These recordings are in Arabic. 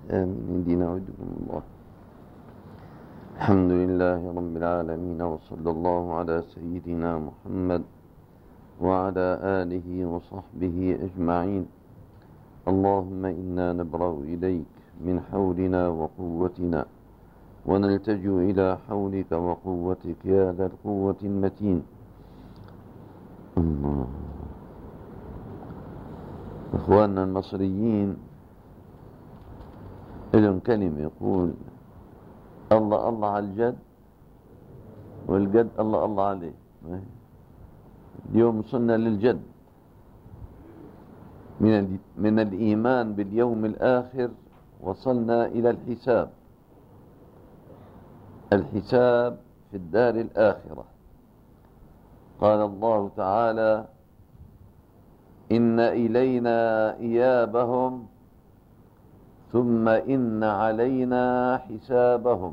آمين. دين عودكم الله. الحمد لله رب العالمين، وصلى الله على سيدنا محمد وعلى آله وصحبه أجمعين. اللهم إنا نبرأ إليك من حولنا وقوتنا، ونلتجئ إلى حولك وقوتك يا ذا القوة المتين. الله. إخواننا المصريين لهم كلمة يقول: الله الله على الجد، والجد الله الله عليه. اليوم وصلنا للجد من الإيمان باليوم الآخر، وصلنا إلى الحساب في الدار الآخرة. قال الله تعالى: إن إلينا إيابهم ثم إن علينا حسابهم.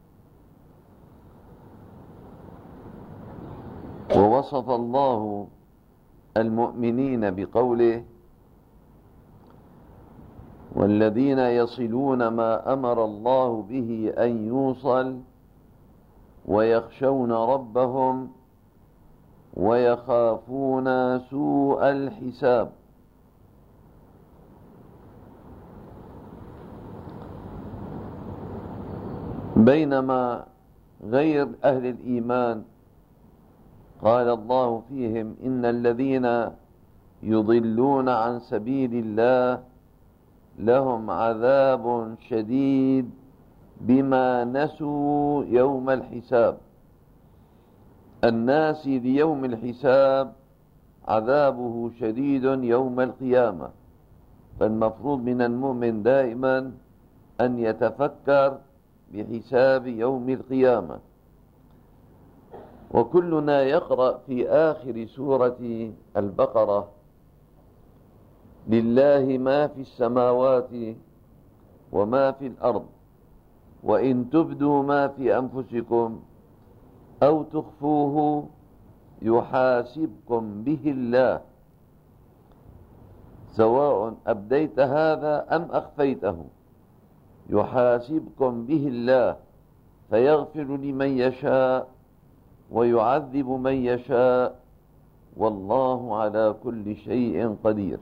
ووصف الله المؤمنين بقوله: والذين يصلون ما أمر الله به أن يوصل ويخشون ربهم ويخافون سوء الحساب. بينما غير أهل الإيمان قال الله فيهم: إن الذين يضلون عن سبيل الله لهم عذاب شديد بما نسوا يوم الحساب. الناسي ليوم الحساب عذابه شديد يوم القيامة. فالمفروض من المؤمن دائما أن يتفكر بحساب يوم القيامة. وكلنا يقرأ في آخر سورة البقرة: لله ما في السماوات وما في الأرض، وإن تبدوا ما في أنفسكم أو تخفوه يحاسبكم به الله، سواء أبديت هذا أم أخفيته. يحاسبكم به الله فيغفر لمن يشاء ويعذب من يشاء، والله على كل شيء قدير.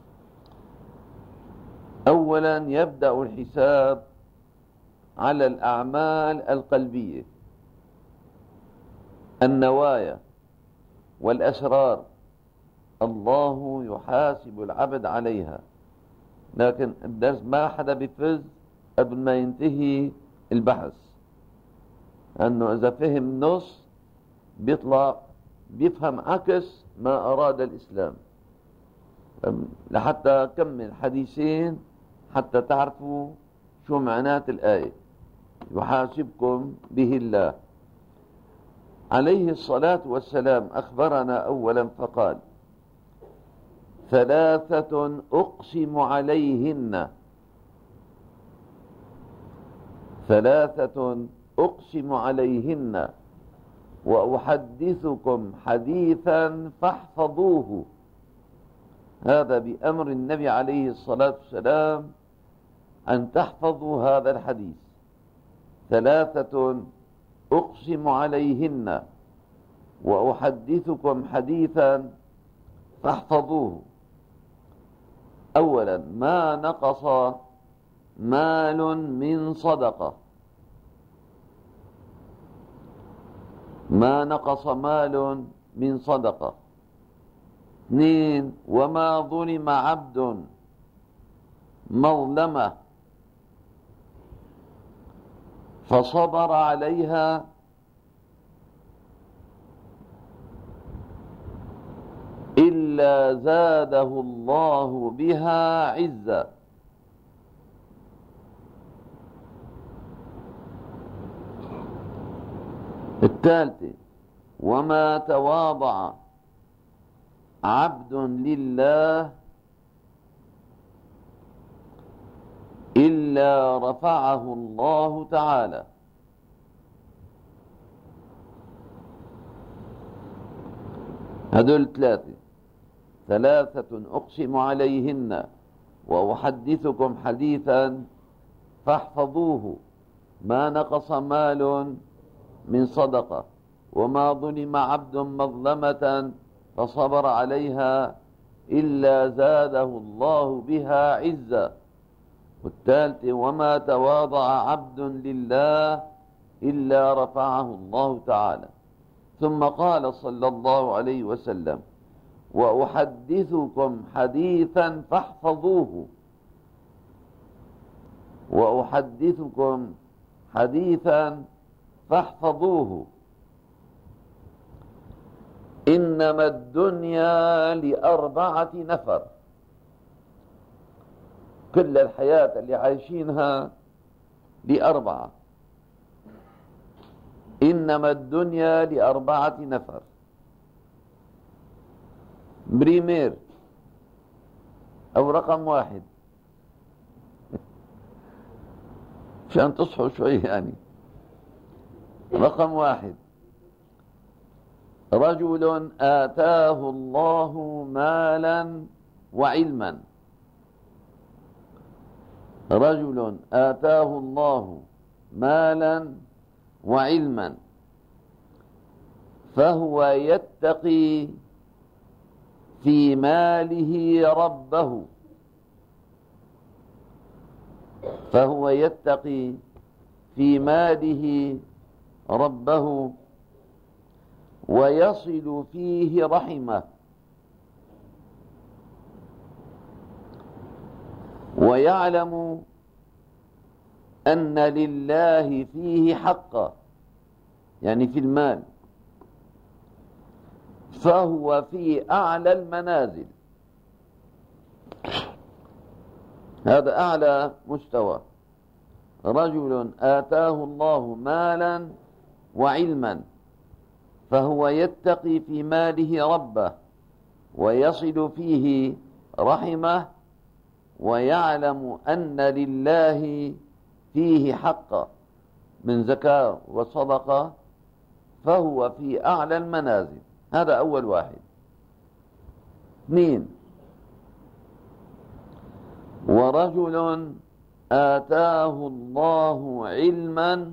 أولا يبدأ الحساب على الأعمال القلبية، النوايا والأسرار. الله يحاسب العبد عليها، لكن الدرس ما حدا بيفز قبل ما ينتهي البحث، أنه إذا فهم نص بيطلع بيفهم عكس ما أراد الإسلام. لحتى أكمل حديثين حتى تعرفوا شو معنات الآية: يحاسبكم به الله. عليه الصلاة والسلام أخبرنا أولا فقال: ثلاثة أقسم عليهن، ثلاثة أقسم عليهن وأحدثكم حديثا فاحفظوه. هذا بأمر النبي عليه الصلاة والسلام أن تحفظوا هذا الحديث. ثلاثة أقسم عليهن وأحدثكم حديثا فاحفظوه. أولا: ما نقص مال من صدقة، ما نقص مال من صدقة. اثنين: وما ظلم عبد مظلمة فصبر عليها إلا زاده الله بها عزا. الثالثة: وما تواضع عبد لله إلا رفعه الله تعالى. هذول ثلاثة أقسم عليهن وأحدثكم حديثا فاحفظوه، ما نقص مال من صدقة، وما ظلم عبد مظلمة فصبر عليها إلا زاده الله بها عزا. والثالث: وما تواضع عبد لله إلا رفعه الله تعالى. ثم قال صلى الله عليه وسلم: وأحدثكم حديثا فاحفظوه، وأحدثكم حديثا فاحفظوه، إنما الدنيا لأربعة نفر. كل الحياة اللي عايشينها لأربعة. إنما الدنيا لأربعة نفر. بريمير أو رقم واحد، عشان تصحوا شوي يعني. رقم واحد: رجل آتاه الله مالا وعلما. رجل آتاه الله مالا وعلما فهو يتقي في ماله ربه، فهو يتقي في ماله ربه ويصل فيه رحمه، ويعلم أن لله فيه حقا، يعني في المال، فهو في أعلى المنازل. هذا أعلى مستوى. رجل آتاه الله مالا وعلما فهو يتقي في ماله ربه ويصل فيه رحمه ويعلم أن لله فيه حقا من زكاة وصدقة، فهو في أعلى المنازل. هذا أول واحد. اثنين: ورجل آتاه الله علما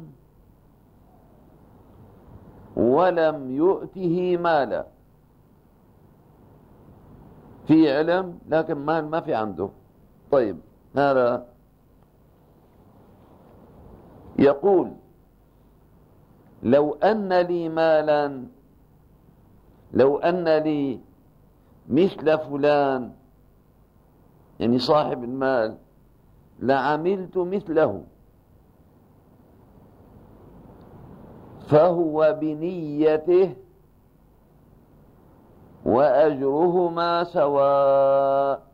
ولم يؤته مالا. في علم لكن مال ما في عنده. طيب، هذا يقول: لو أن لي مالا، لو أن لي مثل فلان، يعني صاحب المال، لعملت مثله، فهو بنيته وأجرهما سواء.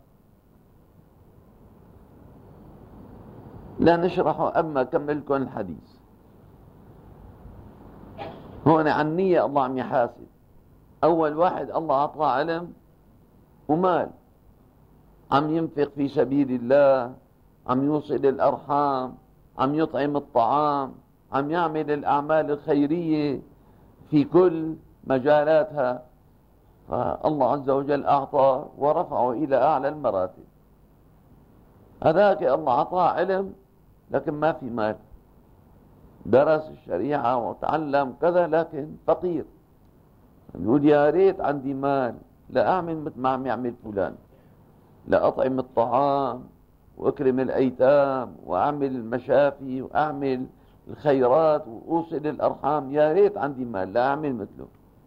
لا نشرحه، أما كملكم الحديث. هون عن نية الله عم يحاسب. أول واحد الله أعطاه علم ومال، عم ينفق في سبيل الله، عم يوصل الأرحام، عم يطعم الطعام، عم يعمل الأعمال الخيرية في كل مجالاتها، فالله عز وجل أعطاه ورفعه إلى أعلى المراتب. هذاك الله أعطاه علم لكن ما في مال، درس الشريعة وتعلم كذا لكن فقير. يقول: يا ريت عندي مال لأعمل مثل ما عم يعمل فلان، لأطعم الطعام وأكرم الأيتام وأعمل المشافي وأعمل الخيرات وأوصل الأرحام. يا ريت عندي مال لأعمل مثله.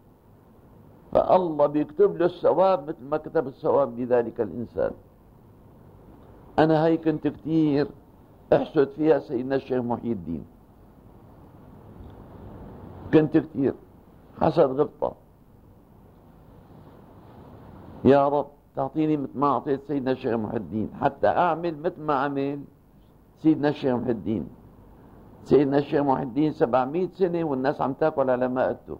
فالله بيكتب له الثواب مثل ما كتب الثواب لذلك الإنسان. أنا هاي كنت كتير احسد فيها سيدنا الشيخ محي الدين، كنت كتير حسد غبطة. يا رب تعطيني مثل ما أعطيت سيدنا الشيخ محي الدين، حتى أعمل مثل ما عمل سيدنا الشيخ محي الدين. سيدنا الشيخ محي الدين 700 سنة والناس عم تاكل على مائدته،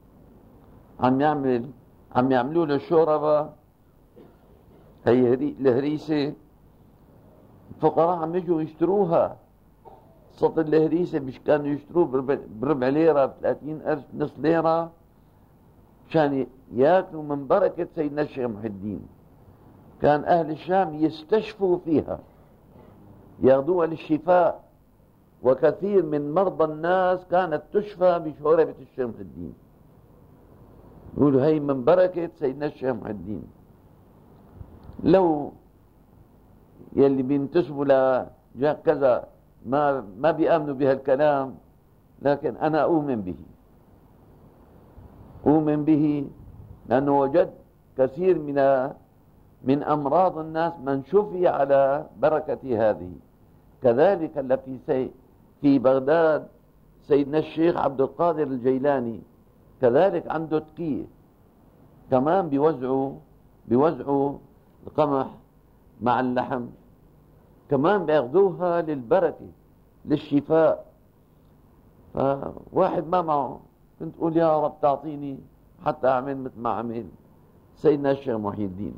عم يعملوا له الشوربة، هي الهريسة، الفقراء عم يجوا يشتروها. سطل الهريسة مش كانوا يشتروه بربع ليرة، ب30,000، نص ليرة، عشان ياكلوا من بركة سيدنا الشيخ محي الدين. كان أهل الشام يستشفوا فيها، ياخذوها للشفاء، وكثير من مرضى الناس كانت تشفى بشوربة الشيخ محي الدين. يقولوا هي من بركة سيدنا الشيخ محي الدين. لو يلي بينتسبوا لجاه كذا ما بيأمنوا بهالكلام، لكن أنا أؤمن به لأنه وجد كثير من أمراض الناس من شفي على بركة هذه. كذلك في بغداد سيدنا الشيخ عبد القادر الجيلاني كذلك عنده تكية، كمان بيوزعوا القمح مع اللحم، كمان بياخذوها للبركة للشفاء. فواحد ما معه كنت أقول يا رب تعطيني حتى أعمل مثل ما عمل سيدنا الشيخ محي الدين.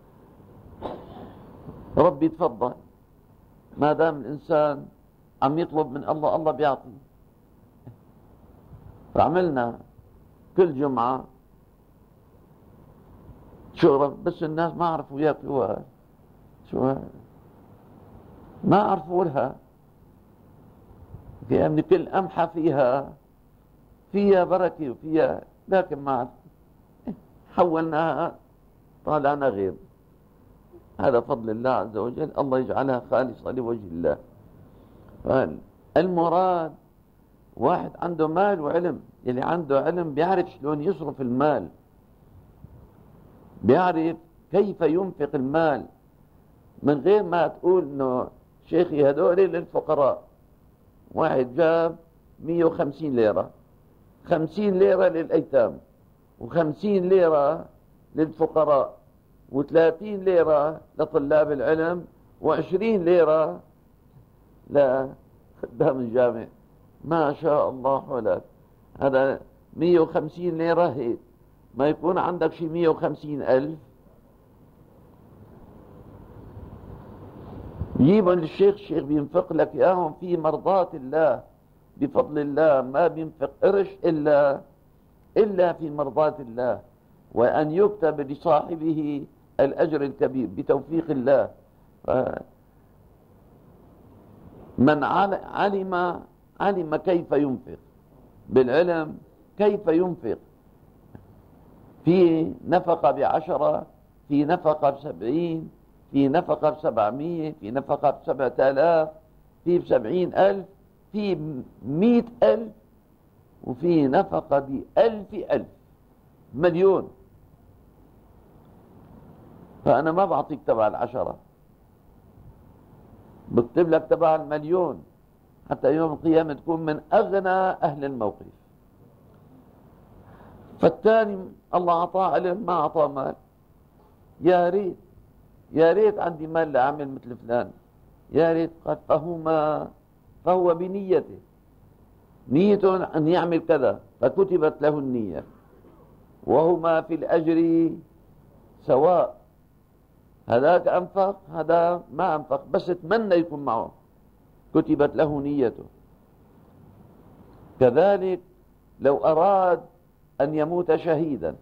ربي تفضل، ما دام الإنسان عم يطلب من الله، الله بيعطي. فعملنا كل جمعة شغل، بس الناس ما عرفوا ياكلوها، ما عرفوا لها، لأن كل قمحة فيها بركة وفيها، لكن ما عرفوا. حولناها طالعنا غير. هذا فضل الله عز وجل، الله يجعلها خالصة لوجه الله. المراد واحد عنده مال وعلم، اللي عنده علم بيعرف شلون يصرف المال، بيعرف كيف ينفق المال، من غير ما تقول انه شيخي هدول للفقراء. واحد جاب 150 ليرة، 50 ليرة للأيتام، و50 ليرة للفقراء، و30 ليرة لطلاب العلم، و20 ليرة لخدام الجامع. ما شاء الله حولك، هذا 150 ليرة هيك، ما يكون عندك شي 150,000 جيبهم للشيخ، الشيخ بينفق لك اياهم في مرضاة الله بفضل الله. ما بينفق قرش إلا في مرضاة الله، وأن يكتب لصاحبه الأجر الكبير بتوفيق الله. من علم كيف ينفق بالعلم، كيف ينفق في نفقة ب10، في نفقة ب70، في نفقة ب700، في نفقة ب7,000، في ب70,000، في 100,000، وفي نفقة ب1,000,000 مليون. فأنا ما بعطيك تبع 10، بكتب لك تبع 1,000,000 حتى يوم القيامة تكون من أغنى أهل الموقف. فالثاني الله أعطاه علم ما أعطاه مال، يا ريت عندي مال لأعمل مثل فلان، يا ريت. قد فهو بنيته، نيته أن يعمل كذا فكتبت له النية، وهما في الأجر سواء. هذاك أنفق، هذا ما أنفق، بس اتمنى يكون معه، كتبت له نيته. كذلك لو أراد أن يموت شهيدا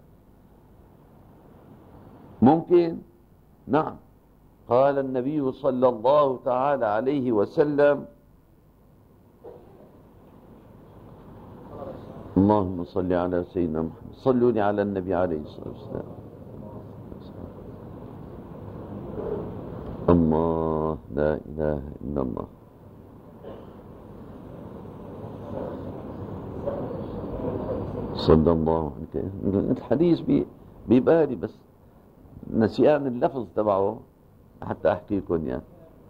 ممكن، نعم. قال النبي صلى الله تعالى عليه وسلم: اللهم صل على سيدنا محمد، صلوا لي على النبي عليه الصلاة والسلام. الله، لا إله إلا الله. صلى الله عليه وسلم. الحديث ببالي بس نسيان اللفظ تبعه حتى أحكي لكم يعني.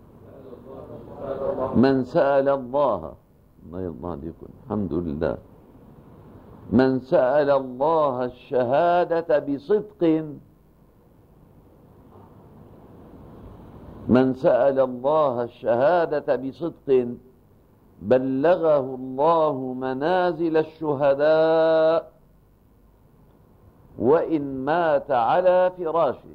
من سأل الله يرضى عليكم، الحمد لله، من سأل الله الشهادة بصدق، من سأل الله الشهادة بصدق بلغه الله منازل الشهداء وإن مات على فراشه.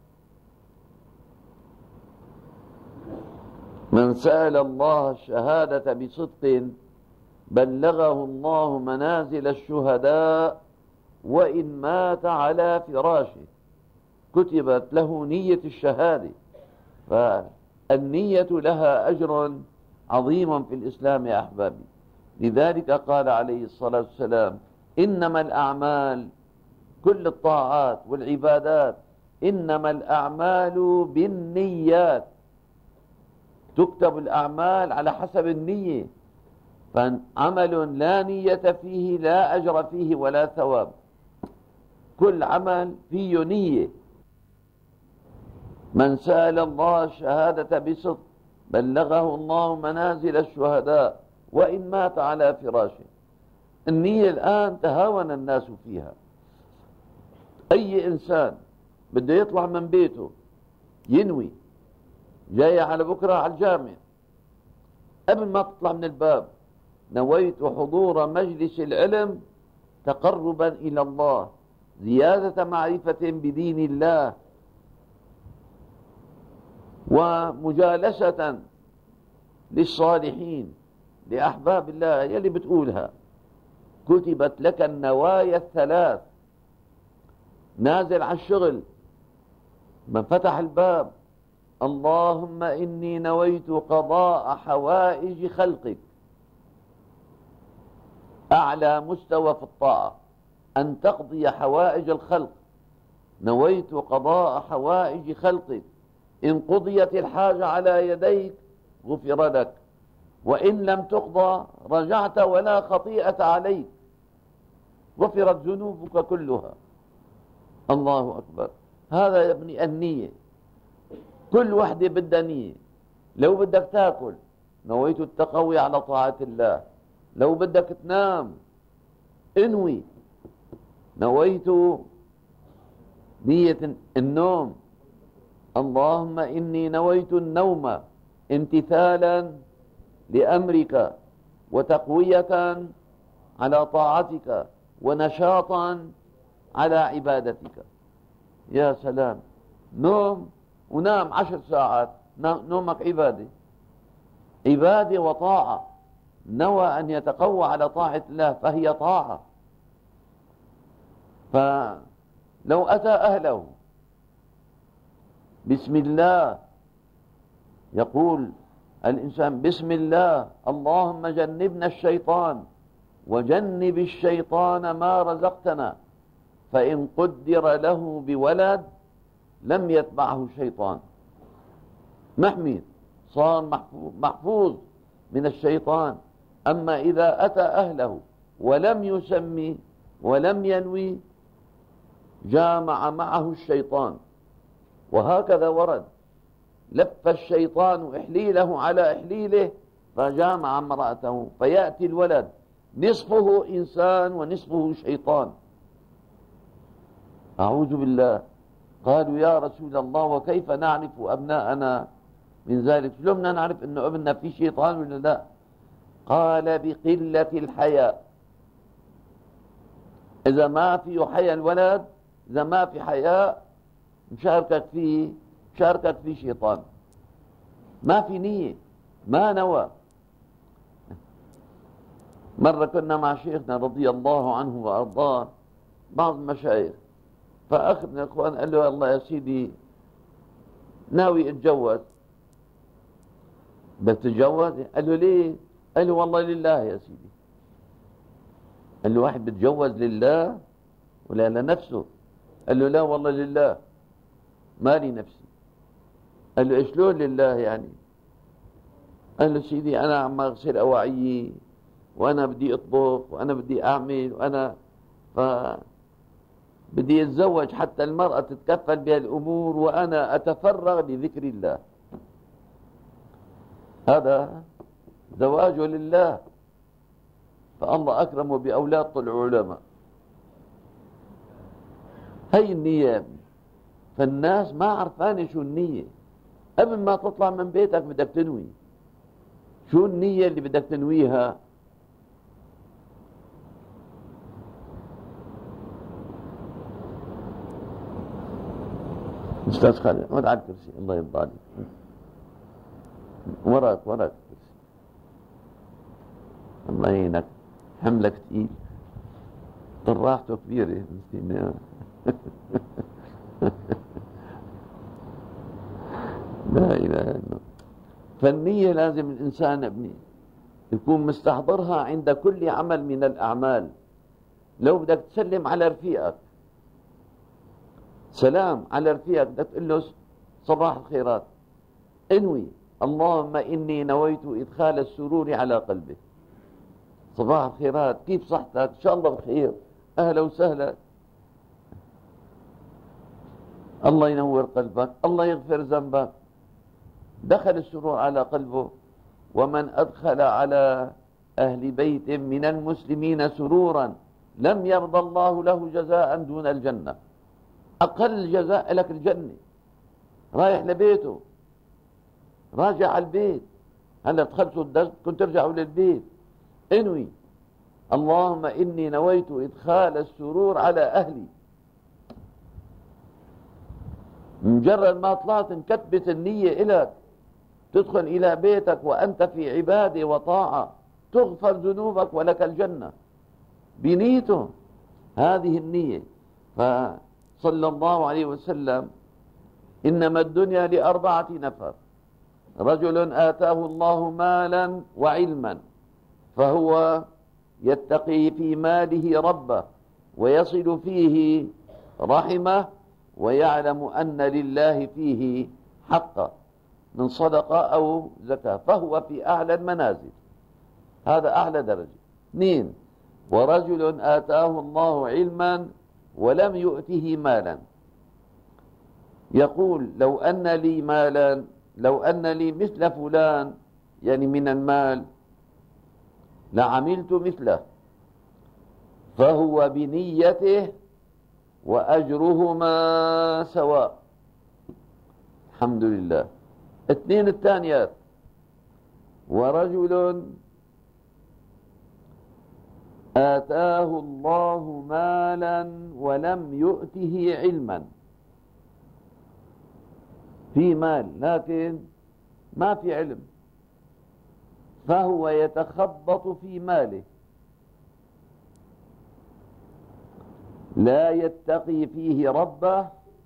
من سأل الله الشهادة بصدق بلغه الله منازل الشهداء وإن مات على فراشه، كتبت له نية الشهادة. فالنية لها أجر عظيم في الإسلام يا أحبابي. لذلك قال عليه الصلاة والسلام: إنما الأعمال، كل الطاعات والعبادات، إنما الأعمال بالنيات، تكتب الأعمال على حسب النية، فعمل لا نية فيه لا أجر فيه ولا ثواب. كل عمل فيه نية. من سأل الله الشهادة بصدق بلغه الله منازل الشهداء وإن مات على فراشه. النية الآن تهاون الناس فيها. أي إنسان بده يطلع من بيته ينوي جاي على بكرة على الجامع، قبل ما تطلع من الباب: نويت حضور مجلس العلم تقربا إلى الله، زيادة معرفة بدين الله، ومجالسة للصالحين لأحباب الله. يلي بتقولها كتبت لك النوايا الثلاث. نازل على الشغل، من فتح الباب: اللهم إني نويت قضاء حوائج خلقك. أعلى مستوى في الطاعة أن تقضي حوائج الخلق. نويت قضاء حوائج خلقك، إن قضيت الحاجة على يديك غفر لك، وإن لم تقضى رجعت ولا خطيئة عليك، غفرت ذنوبك كلها. الله أكبر. هذا يا ابني النية. كل وحدة بدها نية. لو بدك تاكل نويت التقوي على طاعة الله. لو بدك تنام انوي نويت نية النوم: اللهم إني نويت النوم امتثالا لأمرك وتقوية على طاعتك ونشاطا على عبادتك. يا سلام. نوم ونام 10 ساعات، نومك عبادة، عبادة وطاعة. نوى أن يتقوى على طاعة الله فهي طاعة. فلو أتى أهله بسم الله، يقول الإنسان: بسم الله اللهم جنبنا الشيطان وجنب الشيطان ما رزقتنا. فإن قدر له بولد لم يتبعه شيطان، محمي، صار محفوظ من الشيطان. أما إذا أتى أهله ولم يسمي ولم ينوي جامع معه الشيطان. وهكذا ورد: لف الشيطان إحليله على إحليله فجامع امرأته، فيأتي الولد نصفه إنسان ونصفه شيطان. أعوذ بالله. قالوا: يا رسول الله وكيف نعرف أبناءنا من ذلك؟ شلون بدنا نعرف أنه ابننا في شيطان ولا لا؟ قال: بقلة الحياء. إذا ما في حياء الولد، إذا ما في حياء مشاركك فيه شيطان. ما في نية، ما نوى. مرة كنا مع شيخنا رضي الله عنه وأرضاه بعض المشايخ، فأخذ من الإخوان قال له: الله يا سيدي ناوي اتجوز. بتتجوز؟ قال له: ليه؟ قال له: والله لله يا سيدي. قال له: واحد بتجوز لله ولا لنفسه؟ قال له: لا والله لله، ما لي نفسي. قال له: شلون لله يعني؟ قال له: سيدي أنا عم أغسل أواعيي، وأنا بدي أطبخ، وأنا بدي أعمل، وأنا بدي أتزوج حتى المرأة تتكفل بهالأمور، وأنا أتفرغ لذكر الله. هذا زواج لله، فالله أكرمه بأولاد طلعوا علماء. هي النية. فالناس ما عرفانة شو النية. قبل ما تطلع من بيتك بدك تنوي. شو النية اللي بدك تنويها؟ أستاذ خالد اقعد على الكرسي، الله يرضى عليك. وراك الكرسي، الله يعينك، حملك ثقيل، طراحته كبيرة. لا إله إلا الله. فالنية لازم الإنسان ابني يكون مستحضرها عند كل عمل من الأعمال. لو بدك تسلم على رفيقك، سلام على رفيقك، بدك تقول له صباح الخيرات، انوي اللهم إني نويت إدخال السرور على قلبه. صباح الخيرات، كيف صحتك؟ إن شاء الله بخير، أهلا وسهلا، الله ينور قلبك، الله يغفر ذنبك. دخل السرور على قلبه. ومن أدخل على أهل بيت من المسلمين سرورا لم يرضى الله له جزاء دون الجنة. أقل جزاء لك الجنة. رايح لبيته، راجع على البيت، هلا تخلصوا الدرس كنت ترجعوا للبيت، انوي اللهم إني نويت إدخال السرور على أهلي. مجرد ما طلعت انكتبت النية إلك، تدخل إلى بيتك وأنت في عبادة وطاعة، تغفر ذنوبك ولك الجنة بنيته. هذه النية. فصلى الله عليه وسلم: إنما الدنيا لأربعة نفر: رجل آتاه الله مالا وعلما فهو يتقي في ماله ربه ويصل فيه رحمه ويعلم أن لله فيه حقا من صدقة أو زكاة، فهو في أعلى المنازل. هذا أعلى درجة. 2: ورجل آتاه الله علما ولم يؤته مالا، يقول لو أن لي مالا، لو أن لي مثل فلان، يعني من المال، لعملت مثله، فهو بنيته وأجرهما سواء. الحمد لله. 2 الثانيات: ورجل آتاه الله مالا ولم يؤته علما. في مال لكن ما في علم، فهو يتخبط في ماله، لا يتقي فيه ربه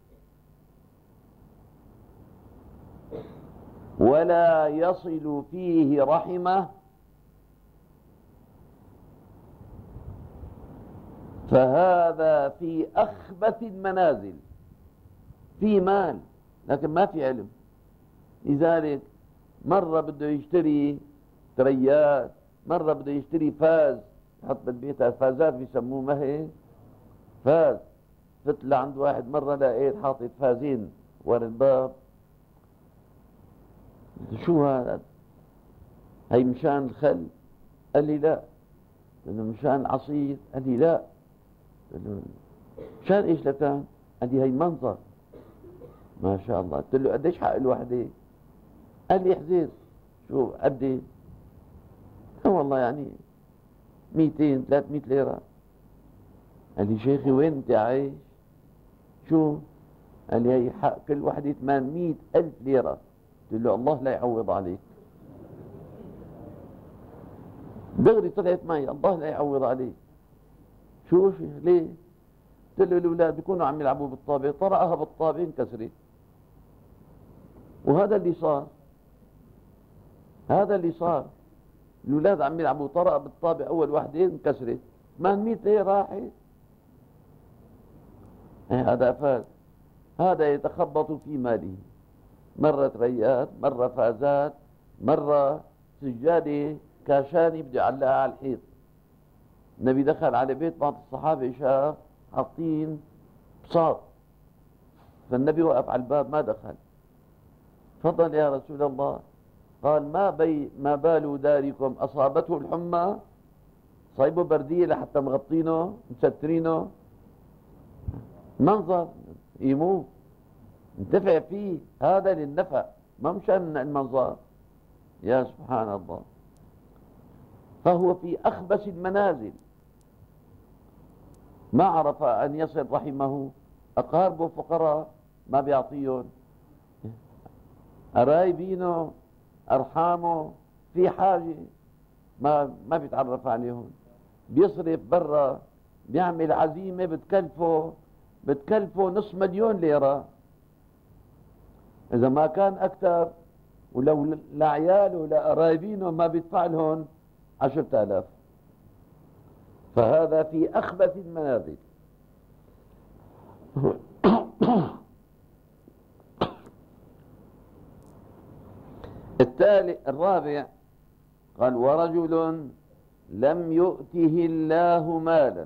ولا يصل فيه رحمه، فهذا في أخبث المنازل. في مال لكن ما في علم. لذلك مرة بده يشتري تريات، مرة بده يشتري فاز، يحط بالبيت الفازات بيسموه، ما هي فاز. فت لعند واحد مرة لقيت حاطط فازين ورا الباب، شو هذا؟ هي مشان الخل؟ قال لي لا. قال له مشان العصير؟ قال لي لا. قال له مشان ايش لكان؟ قال لي هي منظر. ما شاء الله. قلت له قديش حق الوحدة؟ قال لي حزير. شو قد؟ والله يعني 200 300 ليرة. قال لي شيخي وين انت عايش؟ شو؟ قال لي هي حق كل وحدة 800,000 ليرة. قلت له الله لا يعوض عليك. دغري طلعت معي الله لا يعوض عليك. شو شيخ ليه؟ قلت له الاولاد بيكونوا عم يلعبوا بالطابة، طرقها بالطابة انكسرت. وهذا اللي صار، هذا اللي صار. الاولاد عم يلعبوا، طرق بالطابة اول وحدة انكسرت، 800 ليرة راحت. هذا فاز. هذا يتخبط في ماله، مرة ريات، مرة فازات، مرة سجادة كاشاني بده يعلقها على الحيط. النبي دخل على بيت بعض الصحابة، شاف حاطين بساط، فالنبي وقف على الباب ما دخل. تفضل يا رسول الله. قال ما بال داركم أصابته الحمى؟ صايبه بردية لحتى مغطينه مسترينه؟ منظر يموت، انتفع فيه، هذا للنفع ما مشان المنظر. يا سبحان الله. فهو في أخبث المنازل، ما عرف أن يصل رحمه. أقاربه فقراء ما بيعطيهم، قرايبينه أرحامه في حاجة ما بيتعرف عليهم، بيصرف برا، بيعمل عزيمة بتكلفه 500,000 ليرة، إذا ما كان أكثر. ولو لعياله ولقرايبينه ما بيدفع لهم 10,000. فهذا في أخبث المنازل. الرابع قال: ورجل لم يؤته الله مالا،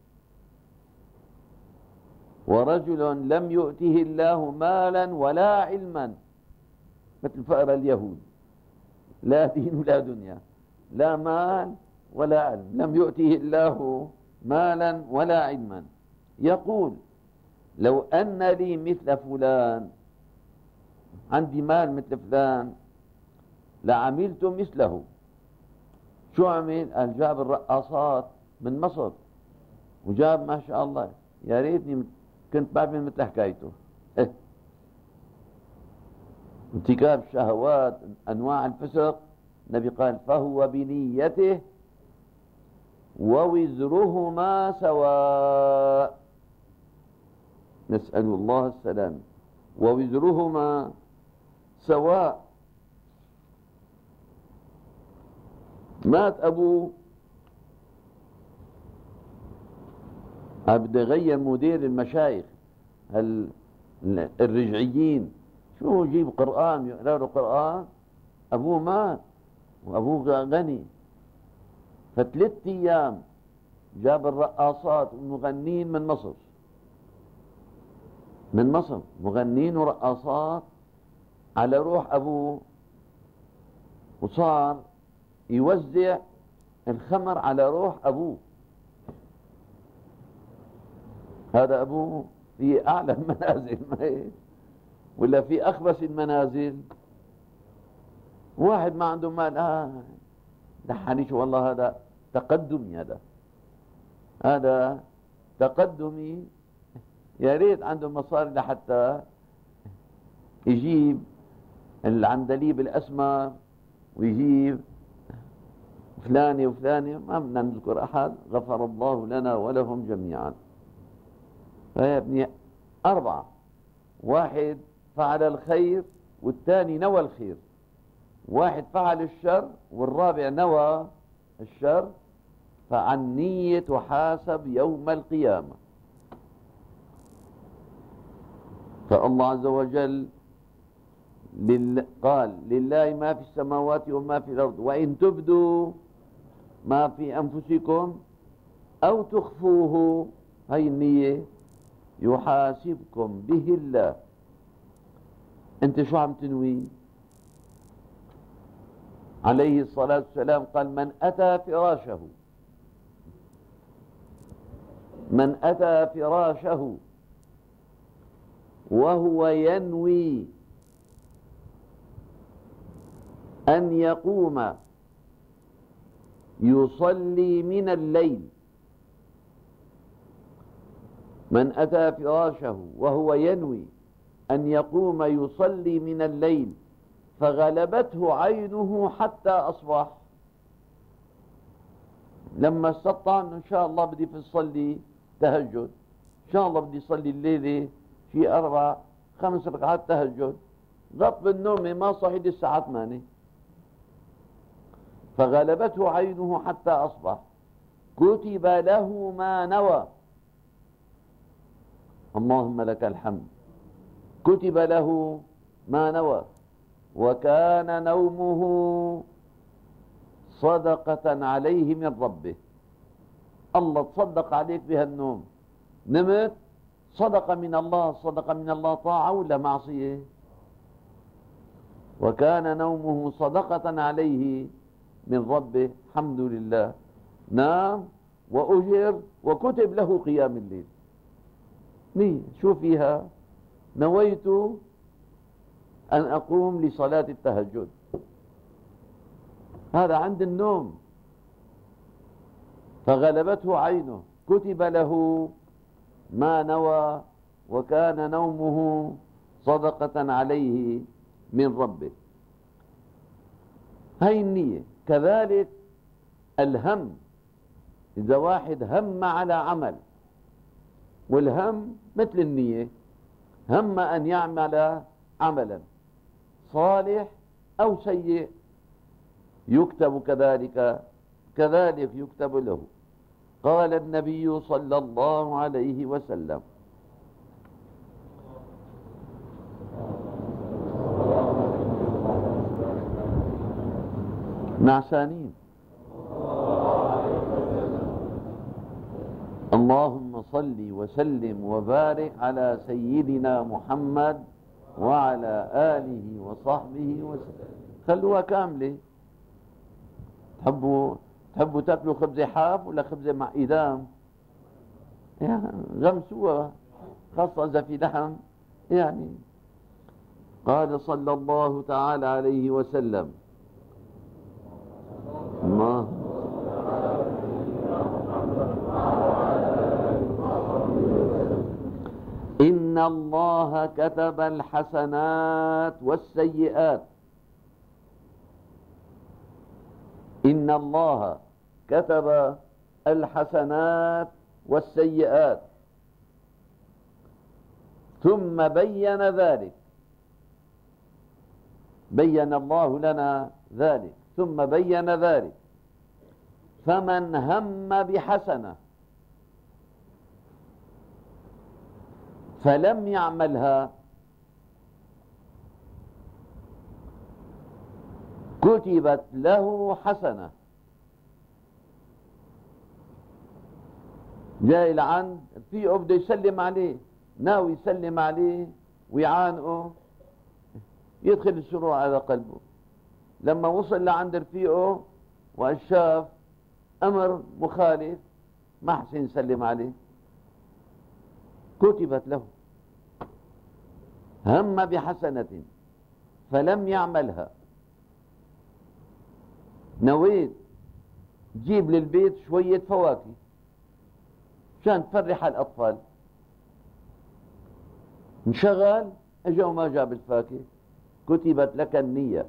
ورجل لم يؤته الله مالا ولا علما، مثل فقر اليهود، لا دين ولا دنيا، لا مال ولا علم، لم يؤته الله مالا ولا علما، يقول: لو أن لي مثل فلان، عندي مال مثل فلان لعملت مثله. شو عمل؟ قال: جاب الرقاصات من مصر، وجاب ما شاء الله، يا ريتني كنت بعمل مثل حكايته. انتكاب الشهوات، أنواع الفسق، النبي قال: فهو بنيته ووزرهما سواء. نسأل الله السلام. ووزرهما سواء. مات أبوه، بدي غير مدير المشايخ الرجعيين، شو يجيب قرآن يقرأ له قرآن؟ أبوه مات وأبوه غني. ف3 أيام جاب الرقاصات والمغنين من مصر، من مصر، مغنين ورقاصات على روح أبوه، وصار يوزع الخمر على روح أبوه. هذا أبوه في أعلى المنازل، ولا في أخبث المنازل. واحد ما عنده مال، دحانيش والله، هذا تقدمي، هذا تقدمي. يا ريت عنده مصاري لحتى يجيب العندليب الأسمر ويجيب فلانة وفلانة، ما بدنا نذكر أحد، غفر الله لنا ولهم جميعا. فيا ابني 4، واحد فعل الخير والثاني نوى الخير، واحد فعل الشر والرابع نوى الشر، فعن نية تحاسب يوم القيامة. فالله عز وجل قال: لله ما في السماوات وما في الأرض، وإن تبدوا ما في أنفسكم أو تخفوه، هاي النية، يحاسبكم به الله. انت شو عم تنوي؟ عليه الصلاة والسلام قال: من أتى فراشه وهو ينوي أن يقوم يصلي من الليل، من أتى فراشه وهو ينوي أن يقوم يصلي من الليل فغلبته عينه حتى أصبح، لما استطاع إن شاء الله بدي أصلي تهجد، إن شاء الله بدي أصلي الليلة في 4-5 ركعات تهجد، غط بالنوم ما صحي الساعة 8، فغلبته عينه حتى أصبح، كتب له ما نوى. اللهم لك الحمد. كتب له ما نوى، وكان نومه صدقة عليه من ربه. الله تصدق عليك بهالنوم، نمت، صدقة من الله. صدقة من الله طاعة ولا معصية؟ وكان نومه صدقة عليه من ربه، الحمد لله. نام وأجر وكتب له قيام الليل. شو فيها؟ نويت أن أقوم لصلاة التهجد، هذا عند النوم. فغلبته عينه، كتب له ما نوى، وكان نومه صدقة عليه من ربه. هاي النية. كذلك الهم، إذا واحد هم على عمل، والهم مثل النية، هم أن يعمل عملا صالح أو سيء يكتب كذلك يكتب له. قال النبي صلى الله عليه وسلم: نعسانين. اللهم صل وسلم وبارك على سيدنا محمد وعلى آله وصحبه وسلم. خلوها كاملة. تحبوا تاكلوا خبزة حاف ولا خبزة مع إدام؟ يعني غمسوها، خاصة إذا في لحم. يعني قال صلى الله تعالى عليه وسلم: الله إن الله كتب الحسنات والسيئات. إن الله كتب الحسنات والسيئات ثم بين ذلك. بين الله لنا ذلك ثم بين ذلك: فمن هم بحسنة فلم يعملها كتبت له حسنة. جاي لعند رفيقه بده يسلم عليه، ناوي يسلم عليه ويعانقه، يدخل السرور على قلبه. لما وصل لعند رفيقه وشاف أمر مخالف ما حسن يسلم عليه، كتبت له. هم بحسنة فلم يعملها. نويت تجيب للبيت شوية فواكه عشان تفرح الأطفال، انشغل اجا وما جاب الفاكهة، كتبت لك النية.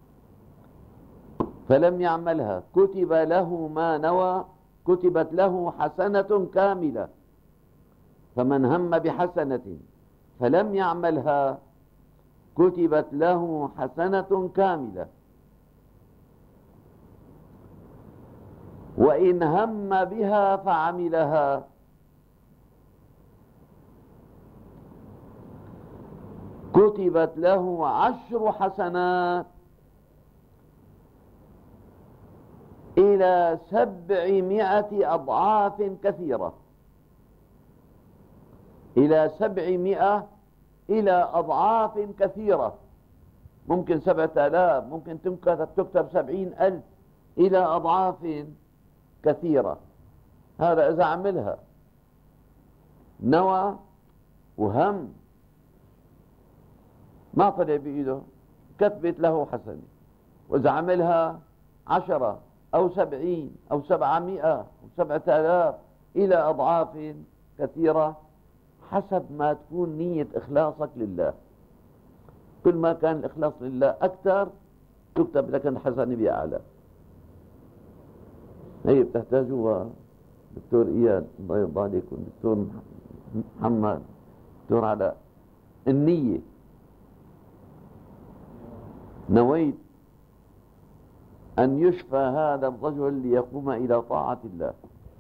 فلم يعملها كتب له ما نوى، كتبت له حسنة كاملة. فمن هم بحسنة فلم يعملها كتبت له حسنة كاملة. وإن هم بها فعملها كتبت له 10 حسنات إلى 700 أضعاف كثيرة. إلى 700 إلى أضعاف كثيرة. ممكن 7000، ممكن تكتب 70,000 إلى أضعاف كثيرة. هذا إذا عملها نوى وهم ما طلع بإيده كتبت له حسنة. وإذا عملها 10 أو 70 أو 700 أو 7000 إلى أضعاف كثيرة، حسب ما تكون نية إخلاصك لله. كل ما كان الإخلاص لله أكثر تكتب لك الحسنة بأعلى. هي بتحتاجوها دكتور إياد، الله يرضى عليكم، دكتور محمد، دكتور علاء. النية. نويت أن يشفى هذا الرجل ليقوم إلى طاعة الله.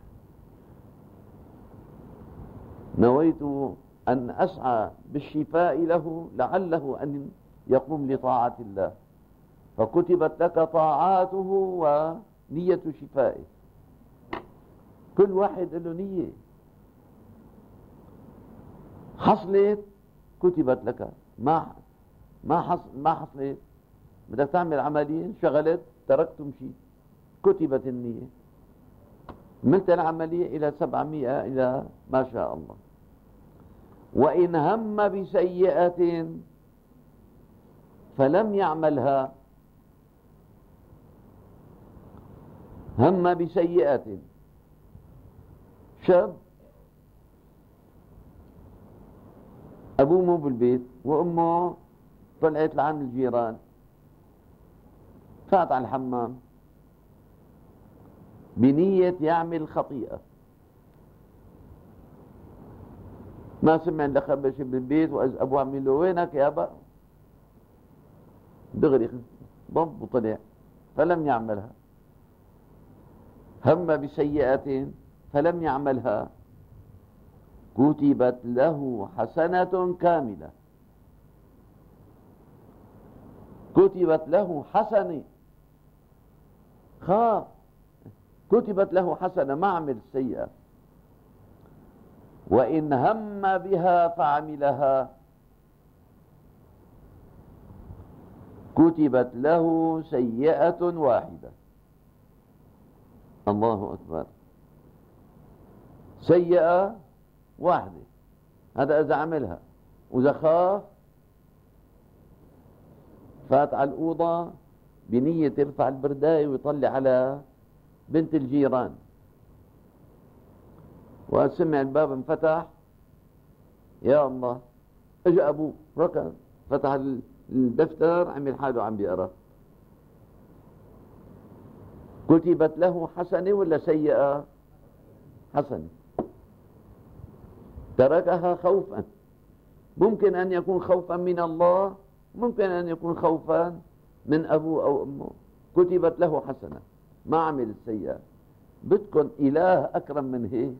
نويت أن أسعى بالشفاء له لعله أن يقوم لطاعة الله، فكتبت لك طاعاته ونية شفائه. كل واحد له نية، حصلت كتبت لك، ما حصلت بدك تعمل عملية انشغلت تركت مشيت، كتبت النية. عملت العملية إلى 700 إلى ما شاء الله. وإن هم بسيئة فلم يعملها، هم بسيئة. شاب أبوه مو بالبيت وأمه طلعت لعند الجيران، فات على الحمام بنية يعمل خطيئة، ما سمع دخل بالبيت وأبوه عم يقول له وينك يا أبا؟ دغري ضب وطلع فلم يعملها، هم بسيئة فلم يعملها، كتبت له حسنة كاملة. كتبت له حسنة، خاف، كتبت له حسنة ما عمل سيئة. وإن هم بها فعملها كتبت له سيئة واحدة. الله أكبر، سيئة واحدة، هذا إذا عملها. وإذا خاف فات على الأوضة بنية يرفع البرداية ويطلع على بنت الجيران، وسمع الباب انفتح، يا الله، اجى أبوه ركض فتح الدفتر، عمل حاله عم بيقرأ. كتبت له حسنة ولا سيئة؟ حسنة. تركها خوفا، ممكن أن يكون خوفا من الله، ممكن أن يكون خوفا من أبوه أو أمه. كتبت له حسنة، ما عمل السيئة. بدكم إله أكرم من هيك؟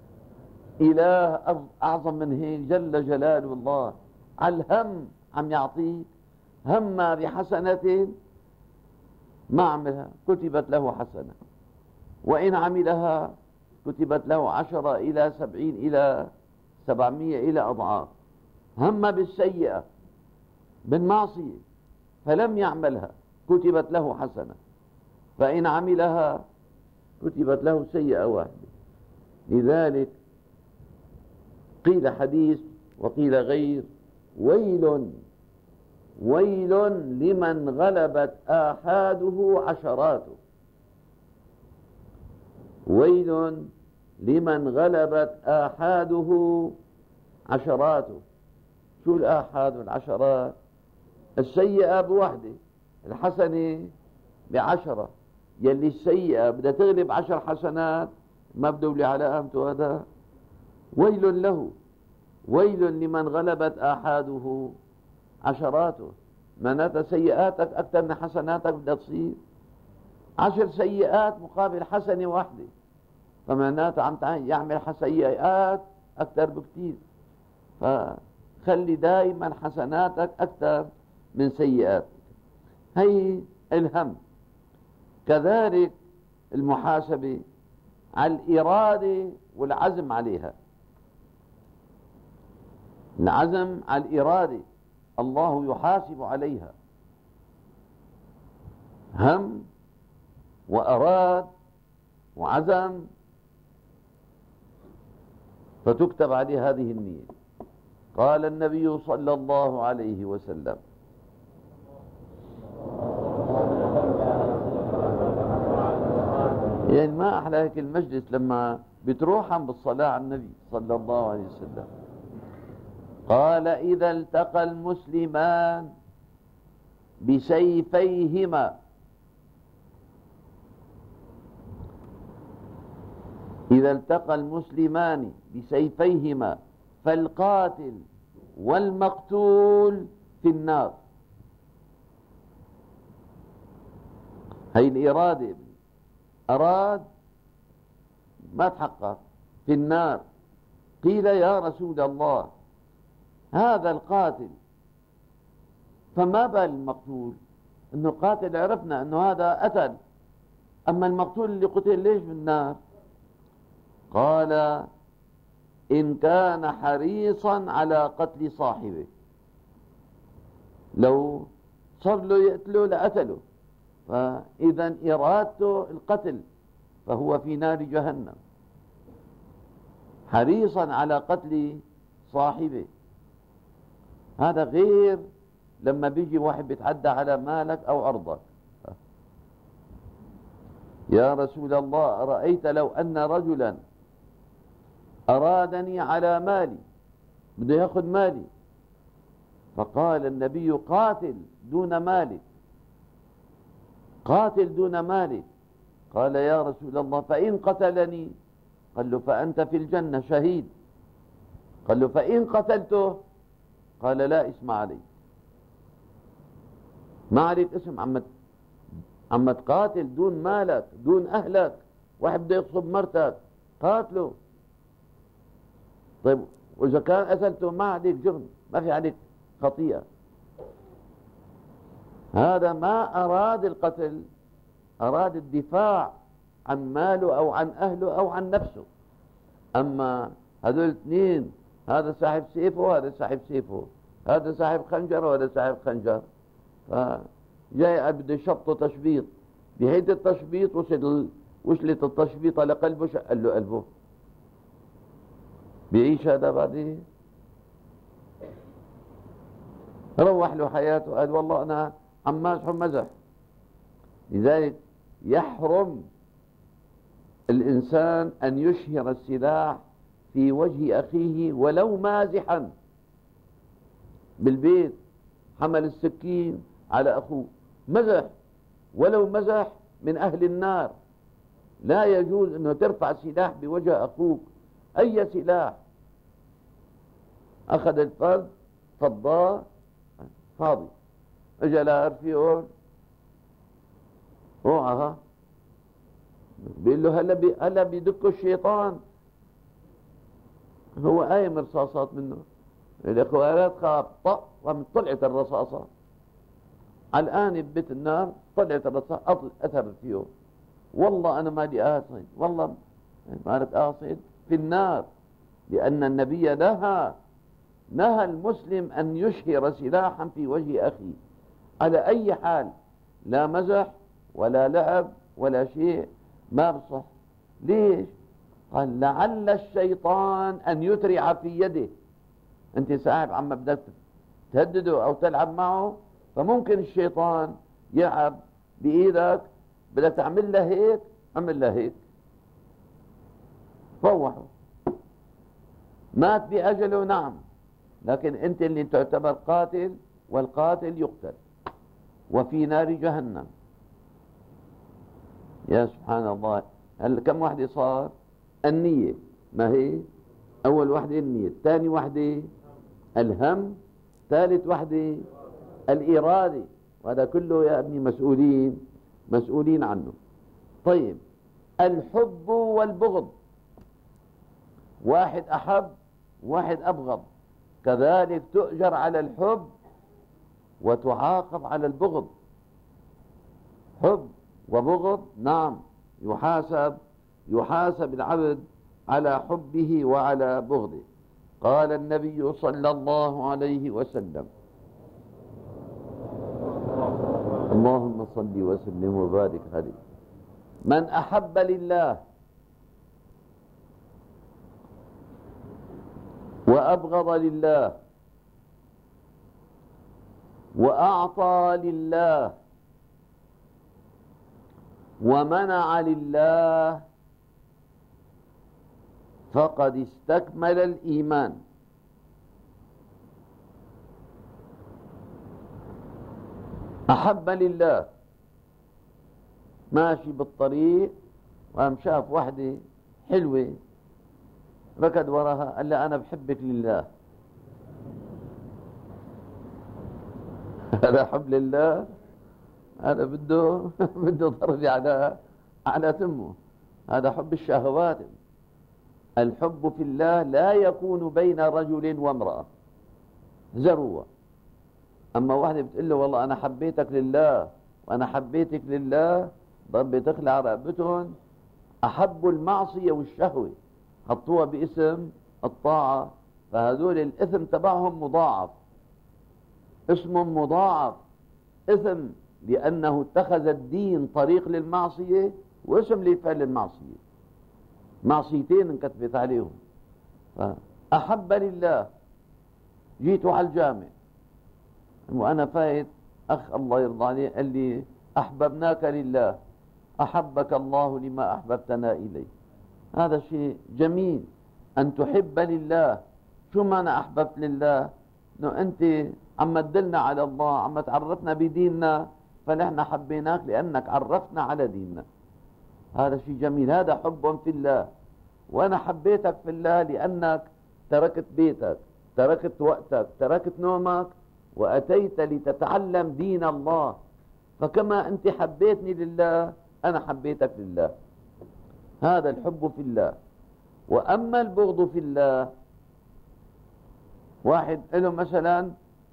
إله أعظم من هيك؟ جل جلاله الله. على الهم عم يعطيك، هم بحسنة ما عملها كتبت له حسنة، وإن عملها كتبت له 10 إلى 70 إلى 700 إلى أضعاف. هم بالسيئة بالمعصية فلم يعملها كتبت له حسنة، فإن عملها كتبت له سيئة واحدة. لذلك قيل حديث وقيل غير: ويل ويل لمن غلبت آحاده عشراته. ويل لمن غلبت آحاده عشراته. شو الآحاد والعشرات؟ السيئة بوحدة، الحسنة ب10. يلي السيئة بدها تغلب 10 حسنات ما بدولي على قامته هذا. ويل له، ويل لمن غلبت آحاده عشراته. معناتها سيئاتك أكثر من حسناتك بدها تصير 10 سيئات مقابل حسنة واحدة، فمعناتها عم يعمل سيئات أكثر بكتير. فخلي دائما حسناتك أكثر من سيئاتك. هي الهم. كذلك المحاسبة على الإرادة والعزم عليها. العزم على الإرادة الله يحاسب عليها، هم وأراد وعزم، فتكتب عليه هذه النية. قال النبي صلى الله عليه وسلم: يعني ما أحلى هيك المجلس لما بتروح عم بالصلاة على النبي صلى الله عليه وسلم. قال: إذا التقى المسلمان بسيفيهما، إذا التقى المسلمان بسيفيهما فالقاتل والمقتول في النار. هي الإرادة، أراد ما تحقق، في النار. قيل: يا رسول الله، هذا القاتل، فما بال المقتول؟ انه قاتل عرفنا انه هذا قتل، اما المقتول اللي قتل ليش بالنار؟ قال: ان كان حريصا على قتل صاحبه، لو صار له يقتله لقتله، فاذا ارادته القتل فهو في نار جهنم، حريصا على قتل صاحبه. هذا غير لما بيجي واحد بيتعدى على مالك أو عرضك. يا رسول الله، أرأيت لو أن رجلا أرادني على مالي، بده يأخذ مالي، فقال النبي: قاتل دون مالك، قاتل دون مالك. قال: يا رسول الله، فإن قتلني؟ قال له: فأنت في الجنة شهيد. قال له: فإن قتلته؟ قال: لا اسم عليك، ما عليك اسم، عم تقاتل دون مالك دون أهلك، واحد بده يغصب مرتك قاتله. طيب وإذا كان قتلته ما عليك جرم، ما في عليك خطيئة. هذا ما أراد القتل، أراد الدفاع عن ماله أو عن أهله أو عن نفسه. أما هذول الاثنين، هذا صاحب سيفه وهذا صاحب سيفه، هذا صاحب خنجر وهذا صاحب خنجر، فجاي بده يشبطه تشبيط، بهيدا التشبيط وصلت التشبيطة لقلبه، شق له قلبه. بيعيش هذا بعدين؟ روح له حياته، قال والله أنا عم مازح مزح. لذلك يحرم الإنسان أن يشهر السلاح في وجه أخيه ولو مازحا. بالبيت حمل السكين على أخوه، مزح، ولو مزح من أهل النار. لا يجوز أنه ترفع سلاح بوجه أخوك، أي سلاح. أخذ الفرد فضاه فاضي، اجى لارفيون اوعى، بيقول له هلا بيدكوا الشيطان، هو قايم رصاصات منه. الاخوات خاف طق طلعت الرصاصة الآن ببيت النار، طلعت الرصاصة أثر فيه. والله أنا مالي قاصد، والله مالك قاصد في النار. لأن النبي نهى المسلم أن يشهر سلاحا في وجه أخيه على أي حال، لا مزح ولا لعب ولا شيء، ما بصح. ليش؟ قال لعل الشيطان أن يترع في يده. أنت صاحب عم بدك تهدده أو تلعب معه، فممكن الشيطان يلعب بإيدك، بدك تعمل له هيك، عمل له هيك، فوحه، مات بأجله، نعم، لكن أنت اللي تعتبر قاتل، والقاتل يقتل وفي نار جهنم. يا سبحان الله. هل كم وحدة صار؟ النية، ما هي أول وحدة النية، ثاني وحدة الهم، ثالث وحدة الإرادة. وهذا كله يا ابني مسؤولين عنه. طيب الحب والبغض، واحد أحب واحد أبغض، كذلك تؤجر على الحب وتعاقب على البغض. حب وبغض، نعم، يحاسب العبد على حبه وعلى بغضه. قال النبي صلى الله عليه وسلم: اللهم صل وسلم وبارك عليه، من أحب لله وأبغض لله وأعطى لله ومنع لله فقد استكمل الإيمان. أحب لله، ماشي بالطريق وقام شاف وحدة حلوة ركض وراها، قال لها أنا بحبك لله. هذا حب لله؟ هذا بده ضرب على تمه. هذا حب الشهوات. الحب في الله لا يكون بين رجل وامرأة، زروة. أما واحدة بتقول له والله أنا حبيتك لله وأنا حبيتك لله، ضرب تخلع رقبتهم. أحبوا المعصية والشهوة، حطوها باسم الطاعة، فهذول الإثم تبعهم مضاعف، اسم مضاعف، إثم لأنه اتخذ الدين طريق للمعصية، واسم لفعل المعصية، معصيتين انكتبت عليهم. فأحب لله. جيت على الجامع وأنا فايت، أخ الله يرضى عليه قال لي أحببناك لله، أحبك الله لما أحببتنا إليه. هذا شيء جميل أن تحب لله. شو معنى أحببت لله؟ إنه أنت عم تدلنا على الله، عم تعرفنا بديننا، فنحن حبيناك لأنك عرفتنا على ديننا. هذا شيء جميل، هذا حب في الله. وأنا حبيتك في الله لأنك تركت بيتك، تركت وقتك، تركت نومك، وأتيت لتتعلم دين الله. فكما أنت حبيتني لله أنا حبيتك لله، هذا الحب في الله. وأما البغض في الله، واحد له مثلا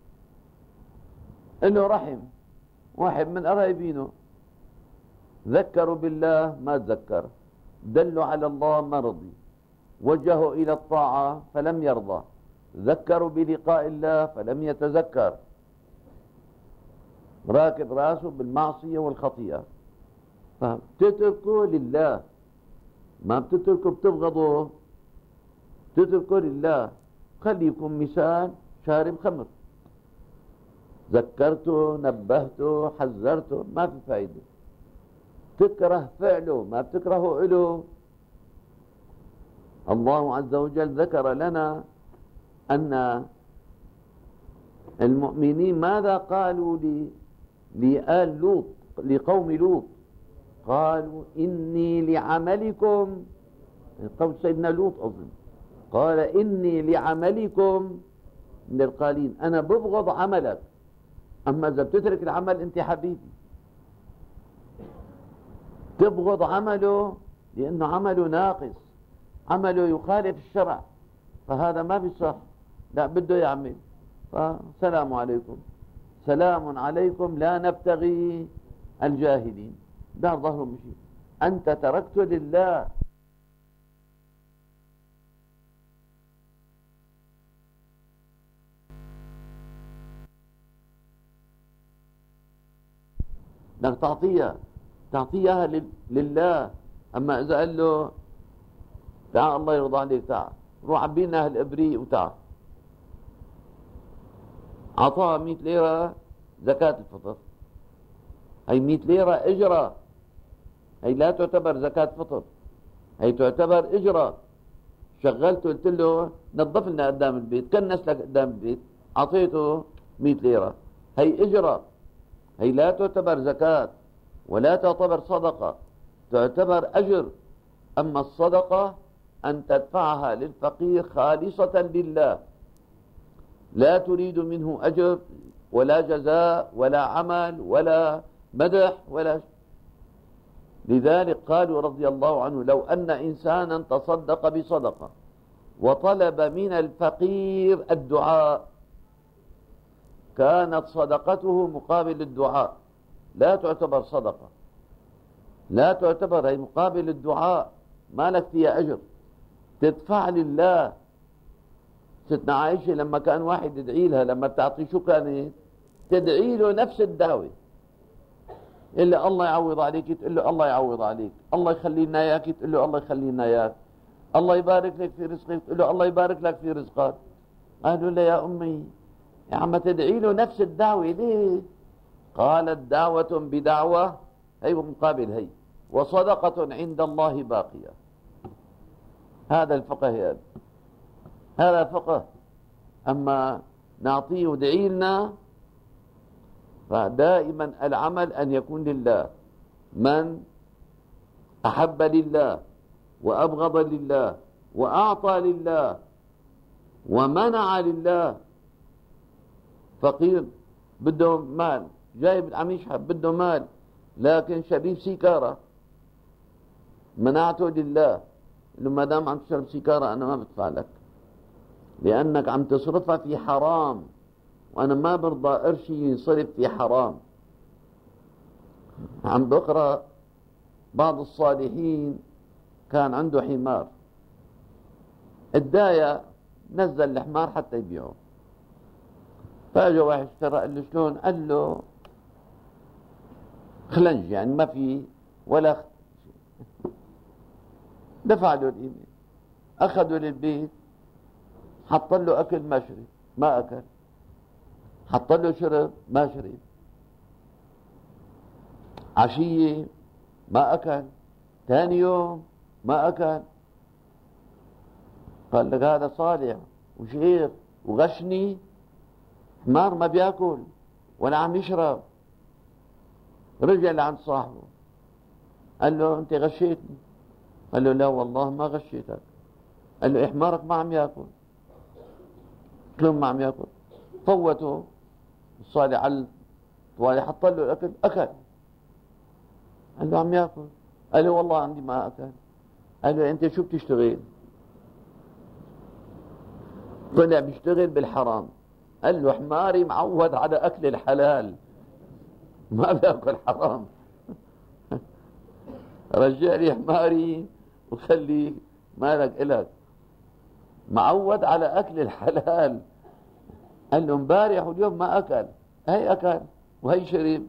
له رحم، واحد من قرايبينه ذكروا بالله ما تذكر، دلوا على الله ما رضي، وجهوا إلى الطاعة فلم يرضى، ذكروا بلقاء الله فلم يتذكر، راكب راسه بالمعصية والخطيئة. فبتتركه لله، ما بتتركه بتبغضه، تتركه لله. خليكم مثال شارب خمر، ذكرته نبهته حذرته ما في فايدة، تكره فعله ما بتكرهه له. الله عز وجل ذكر لنا أن المؤمنين ماذا قالوا لآل لوط، لقوم لوط؟ قالوا إني لعملكم، قول سيدنا لوط أظن، قال إني لعملكم من القالين، أنا ببغض عملك، أما إذا بتترك العمل أنت حبيبي. تبغض عمله لأنه عمله ناقص، عمله يخالف الشرع، فهذا ما بيصح، لا بده يعمل. فسلام عليكم، سلام عليكم، لا نبتغي الجاهلين، دار ظهره مشي، أنت تركت لله. بدك تعطيها لله. أما إذا قال له تعال الله يرضى عليك، تعال روح عبينا هالإبريق وتعال، أعطاها 100 ليرة زكاة الفطر، هي 100 ليرة إجرة، هي لا تعتبر زكاة فطر، هي تعتبر إجرة. شغلته قلت له نظف لنا قدام البيت، كنس لك قدام البيت، أعطيته 100 ليرة، هي إجرة، هي لا تعتبر زكاة ولا تعتبر صدقة، تعتبر أجر. أما الصدقة أن تدفعها للفقير خالصة لله، لا تريد منه أجر ولا جزاء ولا عمل ولا مدح ولا شيء. لذلك قالوا رضي الله عنه لو أن إنسانا تصدق بصدقة وطلب من الفقير الدعاء كانت صدقته مقابل الدعاء، لا تعتبر صدقة، لا تعتبر، هي مقابل الدعاء، ما لك فيها أجر، تدفع لله. ستنا عائشة لما كان واحد يدعي لها، لما بتعطي شو كانت تدعي له نفس الدعوة، إلا الله يعوض عليك تقول له الله يعوض عليك، الله يخلي لنا إياك تقول له الله يخلي لنا إياك، الله يبارك لك في رزقك تقول له الله يبارك لك في رزقك. قالوا له يا أمي يا عم تدعي له نفس الدعوة ليه؟ قالت دعوة بدعوة، هي مقابل هي، وصدقة عند الله باقية. هذا الفقه، هذا فقه. أما نعطيه ودعي لنا، فدائما العمل أن يكون لله. من أحب لله وأبغض لله وأعطى لله ومنع لله. فقير بده مال، جايب عم يشحب بده مال، لكن شريف سيكارة، منعته لله، له ما دام عم تشرب سيكارة أنا ما بدفع لك، لأنك عم تصرفها في حرام، وأنا ما برضى قرشي ينصرف في حرام. عم بقرأ بعض الصالحين كان عنده حمار، الداية نزل الحمار حتى يبيعه، فاجا واحد اشترى، قال له شلون؟ قال له خلنج، يعني ما في ولا دفع له القيمة، أخذه للبيت، حط له أكل ما شرب، ما أكل، حط له شرب ما شرب، عشية ما أكل، ثاني يوم ما أكل. قال لك هذا صالح وشيخ وغشني، حمار ما بياكل ولا عم يشرب. رجع لعند صاحبه قال له أنت غشيتني، قال له لا والله ما غشيتك. قال له حمارك ما عم ياكل. شلون ما عم ياكل؟ فوته الصالح على طوالي حط له الأكل أكل. قال له عم ياكل. قال له والله عندي ما أكل. قال له أنت شو بتشتغل؟ طلع بيشتغل بالحرام. قال له حماري معود على أكل الحلال ما بياكل حرام. رجع لي حماري وخلي مالك إلك، معود على أكل الحلال. قال له امبارح واليوم ما أكل، هي أكل وهي شرب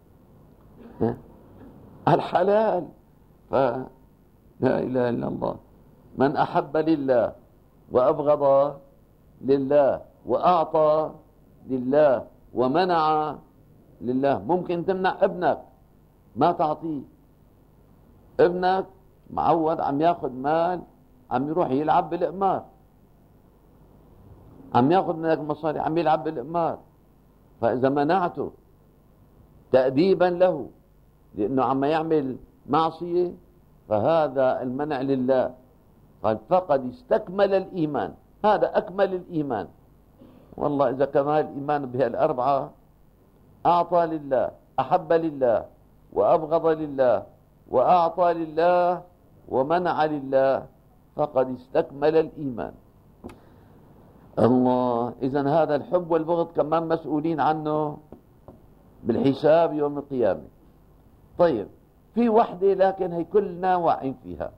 الحلال. فلا إله إلا الله. من أحب لله وأبغض لله وأعطى لله ومنع لله. ممكن تمنع ابنك ما تعطيه، ابنك معود عم ياخذ مال عم يروح يلعب بالقمار، عم ياخذ منك مصاري عم يلعب بالقمار، فإذا منعته تأديبا له لأنه عم يعمل معصية فهذا المنع لله، قال فقد استكمل الإيمان. هذا أكمل الإيمان. والله إذا كمال الإيمان بهالأربعة، أعطى لله، أحب لله، وأبغض لله، وأعطى لله، ومنع لله، فقد استكمل الإيمان. الله. إذن هذا الحب والبغض كمان مسؤولين عنه بالحساب يوم القيامة. طيب في وحدة لكن هي كلنا واعين فيها،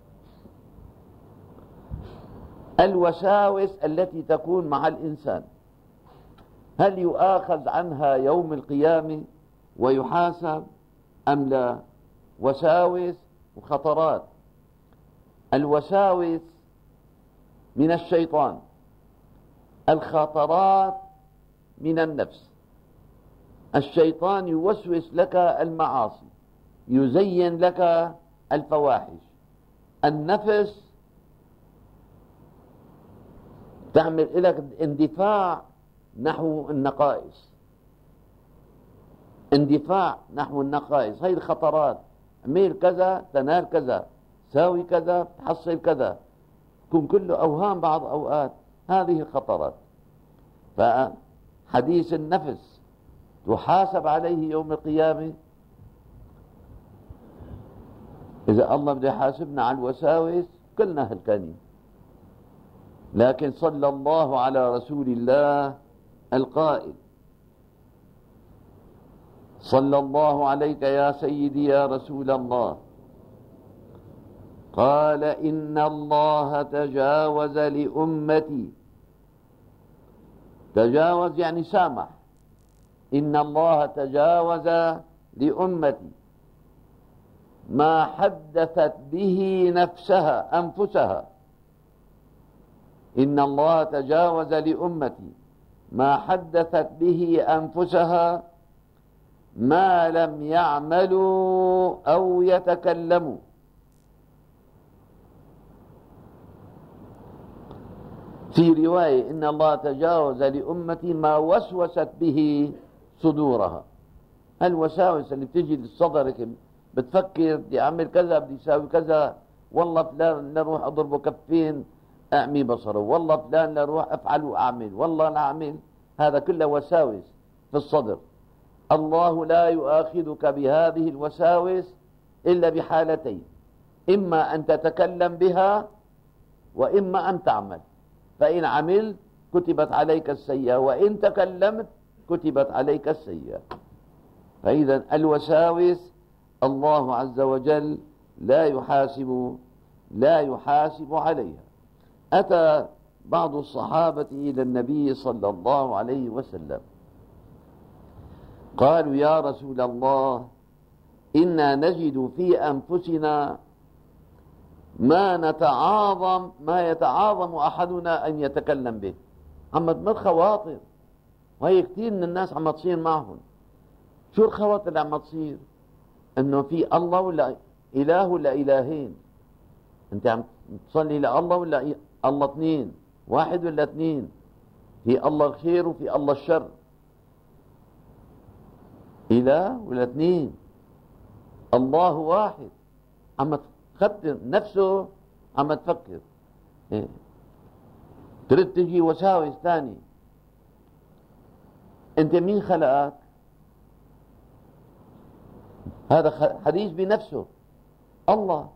الوساوس التي تكون مع الإنسان، هل يؤاخذ عنها يوم القيامة ويحاسب أم لا؟ وساوس وخطرات. الوساوس من الشيطان، الخطرات من النفس. الشيطان يوسوس لك المعاصي، يزين لك الفواحش. النفس تعمل لك اندفاع نحو النقائص، اندفاع نحو النقائص. هي الخطرات، اعمل كذا تنال كذا، ساوي كذا تحصل كذا، تكون كله أوهام بعض أوقات. هذه الخطرات. فحديث النفس تحاسب عليه يوم القيامة. إذا الله بده يحاسبنا على الوساوس كلنا هلكانين، لكن صلى الله على رسول الله القائل: صلى الله عليك يا سيدي يا رسول الله، قال: إن الله تجاوز لأمتي. تجاوز يعني سامح. إن الله تجاوز لأمتي ما حدثت به نفسها أنفسها. إن الله تجاوز لأمتي ما حدثت به أنفسها ما لم يعملوا أو يتكلموا. في رواية: إن الله تجاوز لأمتي ما وسوست به صدورها. الوساوس اللي بتجي لصدرك، بتفكر بدي أعمل كذا، بدي أساوي كذا، والله فلان لروح أضربه كفين أعمي بصره، والله فلان لروح أفعل وأعمل، والله لا أعمل. هذا كله وساوس في الصدر. الله لا يؤاخذك بهذه الوساوس إلا بحالتين: إما أن تتكلم بها، وإما أن تعمل. فإن عملت كتبت عليك السيئة، وإن تكلمت كتبت عليك السيئة. فإذا الوساوس الله عز وجل لا يحاسب عليها. أتى بعض الصحابة إلى النبي صلى الله عليه وسلم قالوا: يا رسول الله، إنا نجد في أنفسنا ما يتعاظم أحدنا أن يتكلم به. عم تمر خواطر، وهي كثير من الناس عم تصير معهم. شو الخواطر اللي عم تصير؟ انه في الله ولا اله ولا الهين. انت عم تصلي لله ولا الله اثنين، واحد ولا اثنين؟ في الله الخير وفي الله الشر، اله ولا اثنين؟ الله واحد. عم تخطر نفسه، عم تفكر تريد تجي وساوس ثاني. انت مين خلقك؟ هذا حديث بنفسه. الله.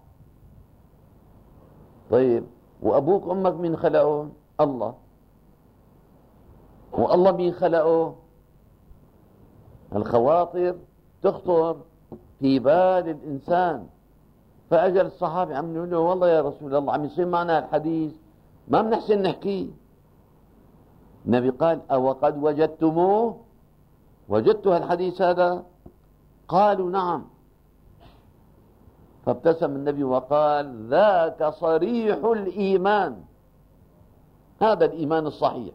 طيب وأبوك وأمك مين خلقهم؟ الله. والله مين خلقه؟ الخواطر تخطر في بال الإنسان. فأجل الصحابي عم يقول له والله يا رسول الله عم يصير معنا الحديث ما بنحسن نحكيه. النبي قال أو قد وجدتموه؟ وجدتوا الحديث هذا؟ قالوا نعم. فابتسم النبي وقال ذاك صريح الإيمان، هذا الإيمان الصحيح.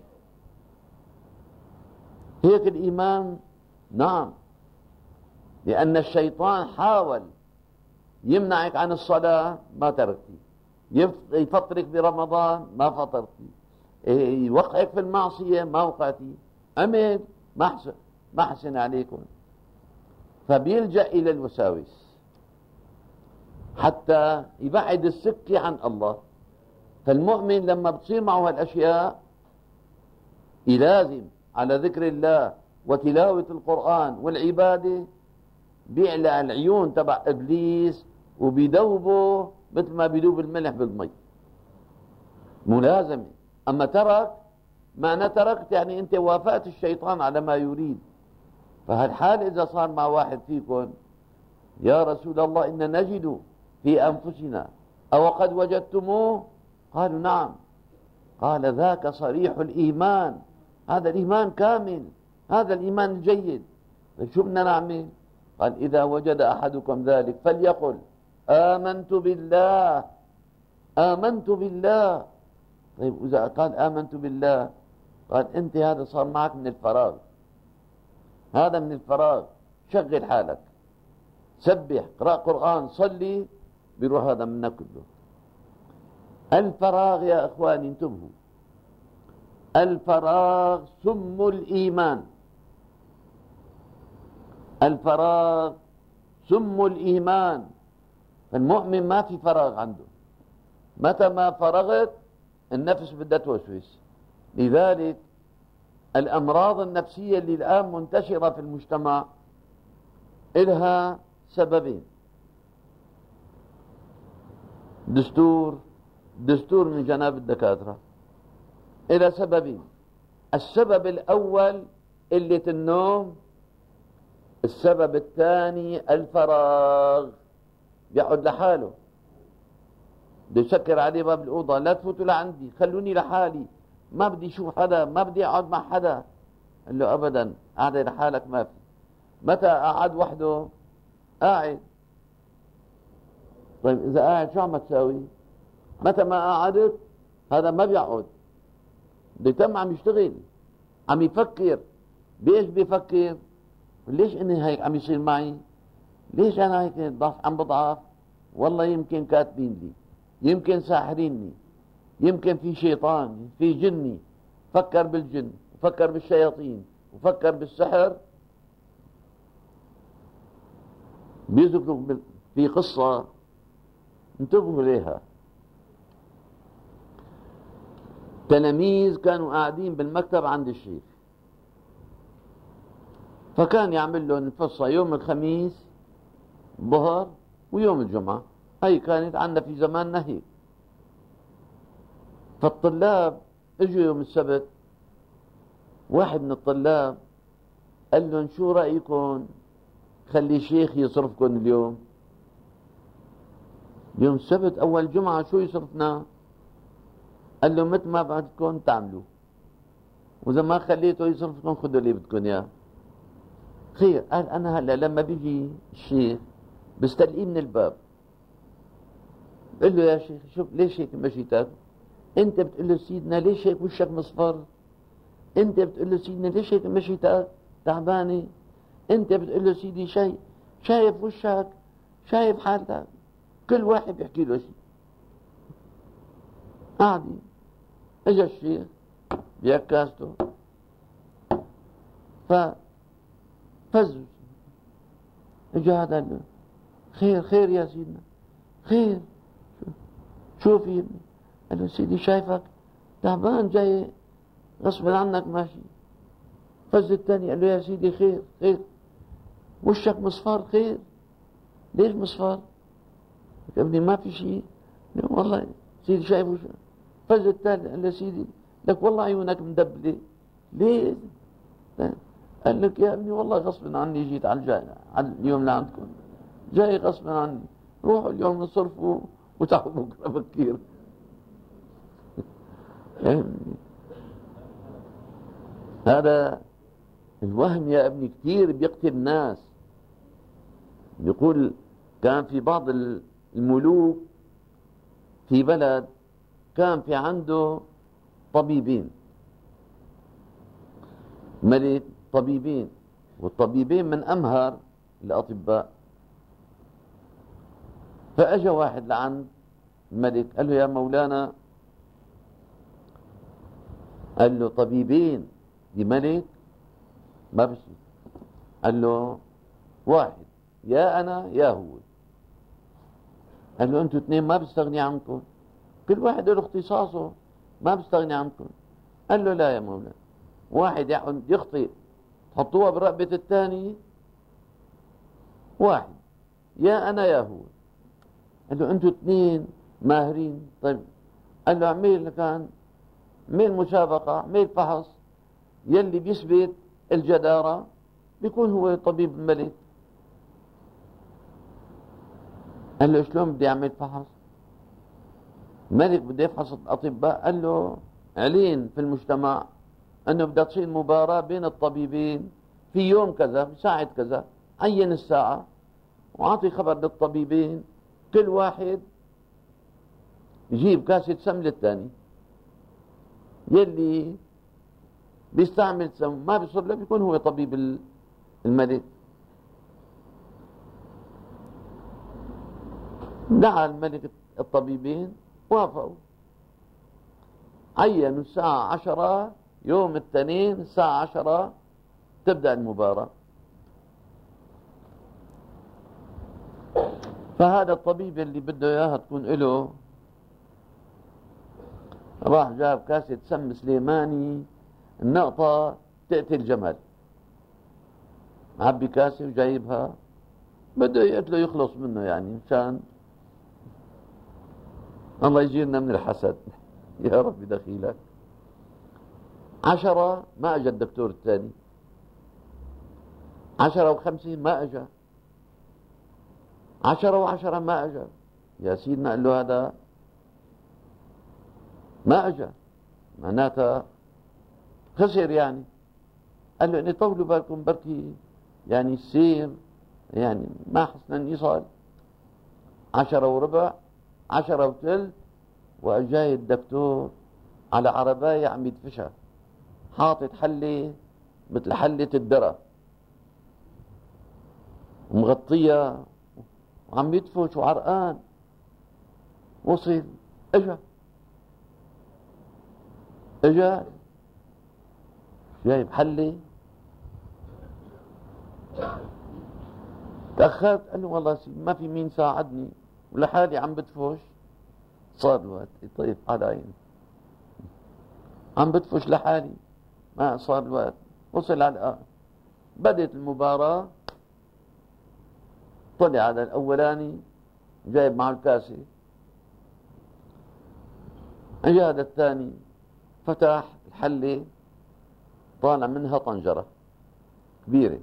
هيك الإيمان؟ نعم. لأن الشيطان حاول يمنعك عن الصلاة ما تركتي، يفطرك برمضان ما فطرتي، يوقعك في المعصية ما وقعتي، أمد ما حسن عليكم. فبيلجأ إلى الوساوس حتى يبعد السكة عن الله. فالمؤمن لما بتصير معه هالأشياء يلازم على ذكر الله وتلاوة القرآن والعبادة، بيعلى العيون تبع إبليس وبيدوبه مثل ما بيدوب الملح بالمي. ملازمة. أما ترك، معنى تركت يعني أنت وافقت الشيطان على ما يريد. فهالحال إذا صار مع واحد فيكم يا رسول الله إن نجد في أنفسنا أو قد وجدتموه؟ قالوا نعم. قال ذاك صريح الإيمان، هذا الإيمان كامل، هذا الإيمان الجيد. شو بدنا نعمل؟ قال إذا وجد أحدكم ذلك فليقل آمنت بالله، آمنت بالله. طيب إذا قال آمنت بالله، قال أنت هذا صار معك من الفراغ، هذا من الفراغ. شغل حالك، سبح، اقرأ قرآن، صلي، بيروح هذا منا كله. الفراغ يا أخواني انتبهوا، الفراغ سم الإيمان، الفراغ سم الإيمان. المؤمن ما في فراغ عنده، متى ما فرغت النفس بدها توسوس. لذلك الأمراض النفسية اللي الآن منتشرة في المجتمع إلها سببين. دستور من جناب الدكاترة إلى سببين. السبب الأول قلة النوم، السبب الثاني الفراغ. بيقعد لحاله، بده يسكر عليه باب الأوضة، لا تفوتوا لعندي، خلوني لحالي، ما بدي شوف حدا، ما بدي أقعد مع حدا. قال له أبدا، قاعد لحالك ما في. متى قعد وحده؟ قاعد. طيب إذا قاعد شو عم تساوي؟ متى ما قعدت هذا ما بيقعد، بيتم عم يشتغل، عم يفكر. بإيش بيفكر؟ ليش إني هيك عم يصير معي؟ ليش أنا هيك عم بضعف؟ والله يمكن كاتبين لي، يمكن ساحريني، يمكن في شيطان، في جني. فكر بالجن، وفكر بالشياطين، وفكر بالسحر. بيذكروا في قصة انتبهوا ليها. تلاميذ كانوا قاعدين بالمكتب عند الشيخ، فكان يعمل لهم الفصة يوم الخميس ظهر ويوم الجمعة. هي كانت عندنا في زماننا هيك. فالطلاب اجوا يوم السبت، واحد من الطلاب قال لهم شو رأيكم خلي الشيخ يصرفكم اليوم؟ يوم السبت أول جمعة شو يصرفنا؟ قال له مثل ما بدكم تعملوا، وإذا ما خليته يصرفكم خذوا اللي بدكم إياه. خير. قال أنا هلا لما بيجي الشيخ بستلقيه من الباب، بقول له يا شيخ شوف ليش هيك مشيتك؟ أنت بتقول له سيدنا ليش هيك وشك مصفر؟ أنت بتقول له سيدنا ليش هيك مشيتك تعبانة؟ أنت بتقول له سيدي شايف وشك، شايف حالتك. كل واحد بيحكي له شيء. قاعدين. اجا الشيخ بيكاسته ففزوا. اجا هذا قال له خير يا سيدنا، خير شو في ابني؟ قال له سيدي شايفك تعبان جاي غصب عنك ماشي. فز الثاني قال له يا سيدي خير وشك مصفار، خير ليش مصفر؟ يا ابني ما في شيء. والله سيدي شايفه فجأة التالي قال له سيدي لك والله عيونك مدبلة. ليه؟ قال لك يا ابني والله غصبا عني جيت على اليوم لعندكم، جاي غصبا عني، روحوا اليوم نصرفوا وتعالوا بكره بكير. يعني هذا الوهم يا ابني كثير بيقتل الناس. يقول كان في بعض الملوك في بلد كان في عنده طبيبين، ملك طبيبين، والطبيبين من أمهر الأطباء. فأجا واحد لعند الملك قال له يا مولانا، قال له طبيبين لملك ما بشي. قال له واحد يا أنا يا هو. قال له أنتوا اثنين ما بستغني عنكم، كل واحد له اختصاصه ما بستغني عنكم. قال له لا يا مولانا، واحد يخطئ تحطوها برقبة الثاني، واحد يا أنا يا هو. قال له أنتوا اثنين ماهرين. طيب قال له اعمل كان اعمل مسابقة، اعمل فحص، يلي بيثبت الجدارة بيكون هو طبيب الملك. قال له شلون بدي اعمل فحص؟ الملك بده يفحص الأطباء. قال له اعلن في المجتمع أنه بدها تصير مباراة بين الطبيبين في يوم كذا بساعة كذا، عين الساعة وعطي خبر للطبيبين، كل واحد يجيب كاسة سم للثاني، يلي بيستعمل سم ما بيصير له بيكون هو طبيب الملك. دعا الملك الطبيبين وافقوا، عينوا الساعة 10 يوم الاثنين الساعة 10 تبدأ المباراة. فهذا الطبيب اللي بده اياها تكون له راح جاب كاسة سم سليماني، النقطة تقتل جمل، عبي كاسة وجايبها، بده يقتله يخلص منه، يعني مشان الله يجيرنا من الحسد. يا رب دخيلك. 10 ما اجى الدكتور الثاني، 10 و5 ما اجى، 10 و10 ما اجى. يا سيدنا قال له هذا ما اجى معناتها خسر يعني. قال له اني طولوا بالكم بركي يعني السير يعني ما حسنا يصل. 10 وربع، 10 وثلث، وجاي الدكتور على عرباية عم يدفشها، حاطط حلة مثل حلة الدرة ومغطية وعم يدفش وعرقان. وصل اجا جايب حلة، تأخرت. قال له والله سيدي ما في مين ساعدني ولحالي عم بدفش. صار الوقت طيب على عيني، عم بدفش لحالي ما صار الوقت. وصل على بدأت المباراة، طلع على الأولاني جايب معه الكاسة، اجى هذا الثاني فتح الحلة طالع منها طنجرة كبيرة،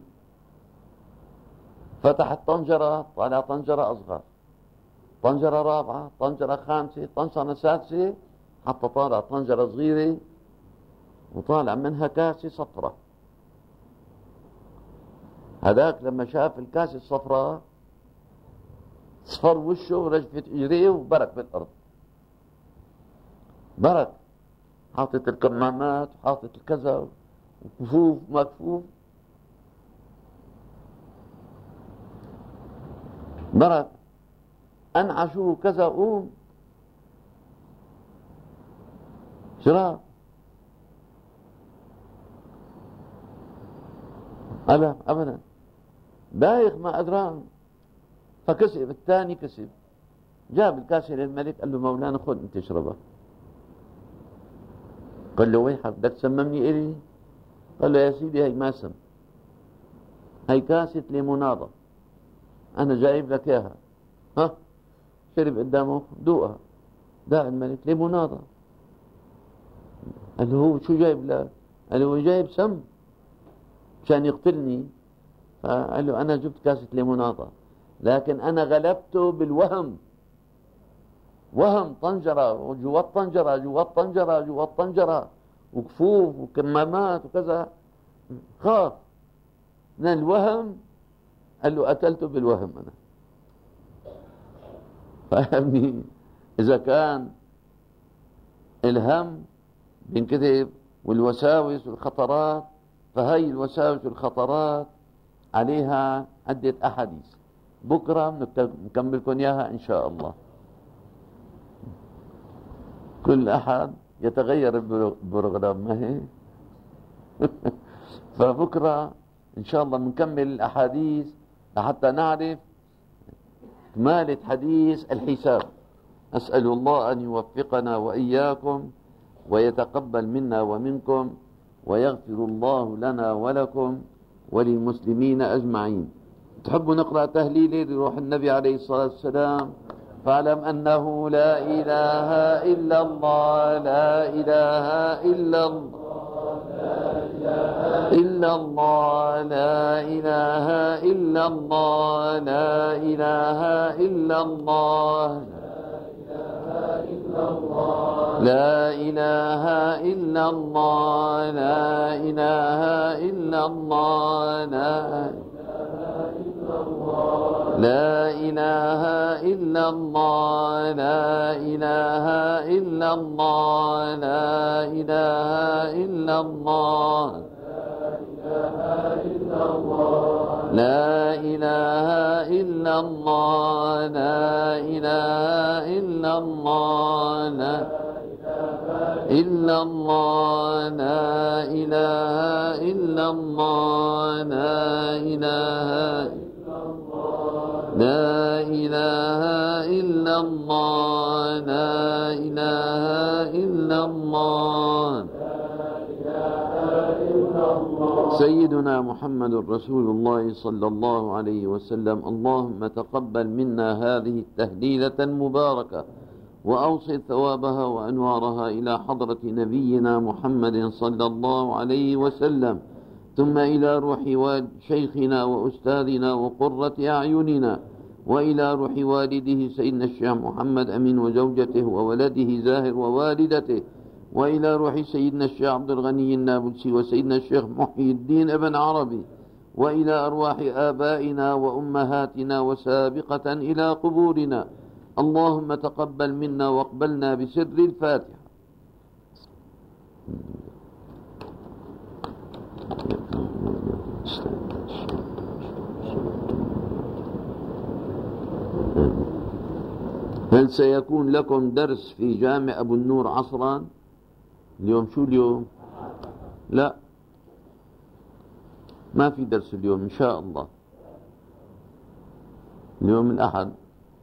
فتح الطنجرة طالع طنجرة أصغر، طنجرة رابعة، طنجرة خامسة، طنجرة سادسة، حتى طالع طنجرة صغيرة وطالع منها كاسة صفرة. هذاك لما شاف الكاسة الصفراء صفر وشه ورجفت اجريه وبرك بالارض، برك، حاطط الكمامات وحاطط الكذا وكفوف مكفوف، برك انعشوا كذا. قوم شراب ابدا بايخ ما ادران. فكسب الثاني، كسب، جاب الكاسة للملك قال له مولانا خذ انت اشربها. قال له ويحك بدك تسممني إلي؟ قال له يا سيدي هي ما سم، هي كاسة ليموناضة أنا جايب لك إياها. ها، شرب قدامه، دوقها. داع الملك ليموناضة. قال له هو شو جايب لك؟ قال له جايب سم مشان يقتلني. فقال له أنا جبت كاسة ليموناضة، لكن أنا غلبته بالوهم. وهم طنجرة وجوات طنجرة جوات طنجرة جوات طنجرة وكفوف وكمامات وكذا، خاف من الوهم. قال له قتلته بالوهم أنا. فاهمني؟ إذا كان الهم بينكتب والوساوس والخطرات، فهي الوساوس والخطرات عليها عدة أحاديث، بكرة نكملكم إياها إن شاء الله. كل أحد يتغير البروغرام، ما هي؟ فبكرة إن شاء الله بنكمل الأحاديث لحتى نعرف كمالة حديث الحساب. أسأل الله أن يوفقنا وإياكم ويتقبل منا ومنكم، ويغفر الله لنا ولكم وللمسلمين أجمعين. تحبوا نقرأ تهليل لروح النبي عليه الصلاة والسلام؟ فاعلم أنه لا إله إلا الله، لا إله إلا الله، إلا الله، لا إله إلا الله، لا إله إلا الله، لا إله إلا الله، لا إله إلا الله، لا إله إلا الله، لا إله إلا الله، لا إله إلا الله، لا إله إلا الله، لا إله إلا الله، إلا الله، لا إله إلا الله، لا إله، لا إله إلا الله، لا إله إلا الله. سيدنا محمد رسول الله صلى الله عليه وسلم. اللهم تقبل منا هذه التهليلة المباركة، وأوصل ثوابها وأنوارها إلى حضرة نبينا محمد صلى الله عليه وسلم، ثم إلى روح شيخنا وأستاذنا وقرة أعيننا، وإلى روح والده سيدنا الشيخ محمد أمين وزوجته وولده زاهر ووالدته، وإلى روح سيدنا الشيخ عبد الغني النابلسي وسيدنا الشيخ محي الدين ابن عربي، وإلى أرواح آبائنا وأمهاتنا وسابقة إلى قبورنا. اللهم تقبل منا واقبلنا بسر الفاتحة. هل سيكون لكم درس في جامع أبو النور عصرا اليوم؟ شو اليوم؟ لا، ما في درس اليوم إن شاء الله. اليوم الأحد،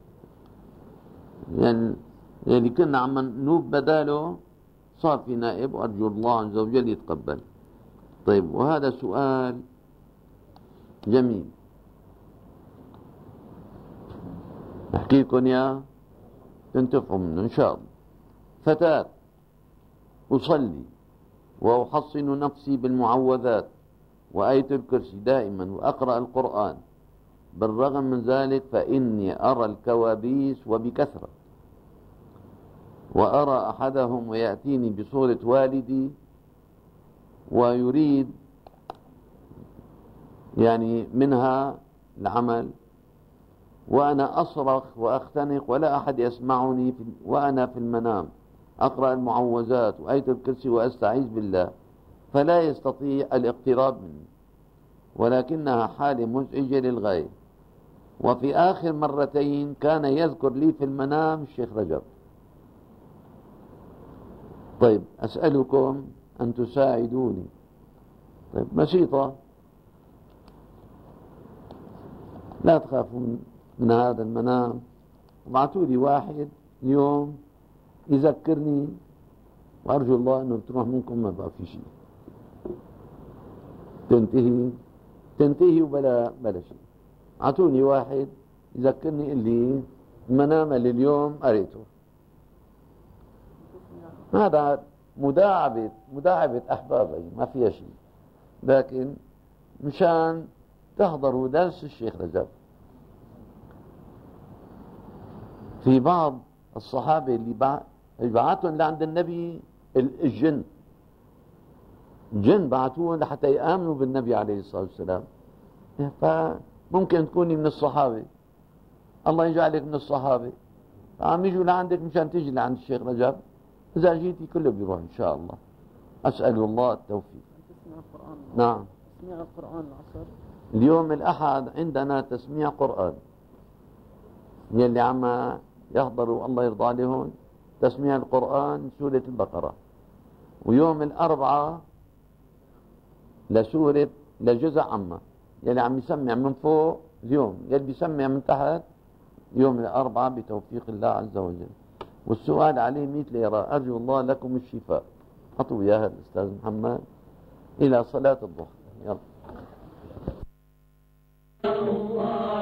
يعني كنا عم نوب بداله، صار في نائب، وأرجو الله عز وجل يتقبل. طيب، وهذا سؤال جميل أحكي لكم يا تنتفعوا منه إن شاء الله. فتاة أصلي وأحصن نفسي بالمعوذات وآية الكرسي دائما وأقرأ القرآن، بالرغم من ذلك فإني أرى الكوابيس وبكثرة، وأرى أحدهم ويأتيني بصورة والدي ويريد يعني منها العمل، وأنا أصرخ وأختنق ولا أحد يسمعني، وأنا في المنام أقرأ المعوذات وآية الكرسي وأستعيذ بالله، فلا يستطيع الاقتراب مني، ولكنها حالة مزعجة للغاية. وفي آخر مرتين كان يذكر لي في المنام الشيخ رجب. طيب، أسألكم أن تساعدوني. طيب، بسيطة، لا تخافون من هذا المنام، ابعثوا لي واحد اليوم يذكرني، وأرجو الله أنه تروح منكم ما بقى في شيء، تنتهي وبلا شيء. أعطوني واحد يذكرني اللي منام اليوم قريته. هذا مداعبة أحبابي، ما فيها شيء، لكن مشان تحضروا درس الشيخ رجب. في بعض الصحابة اللي بعتهم لعند النبي الجن بعثوهم لحتى يآمنوا بالنبي عليه الصلاة والسلام. فممكن تكوني من الصحابة، الله يجعلك من الصحابة، عم يجوا لعندك مشان تيجي لعند الشيخ رجب. إذا جيتي كله بيروح إن شاء الله. أسأل الله التوفيق. تسمع القرآن؟ نعم، تسميع القرآن العصر. اليوم الأحد عندنا تسميع قرآن، يلي عم يحضروا الله يرضى عليهم تسميع القرآن سورة البقرة. ويوم الأربعاء لجزء عامة، يلي عم يسمع من فوق اليوم، يلي بيسمع من تحت يوم الأربعاء بتوفيق الله عز وجل. والسؤال عليه 100 ليرة. أرجو الله لكم الشفاء. أعطوا إياها الأستاذ محمد إلى صلاة الظهر. يلا.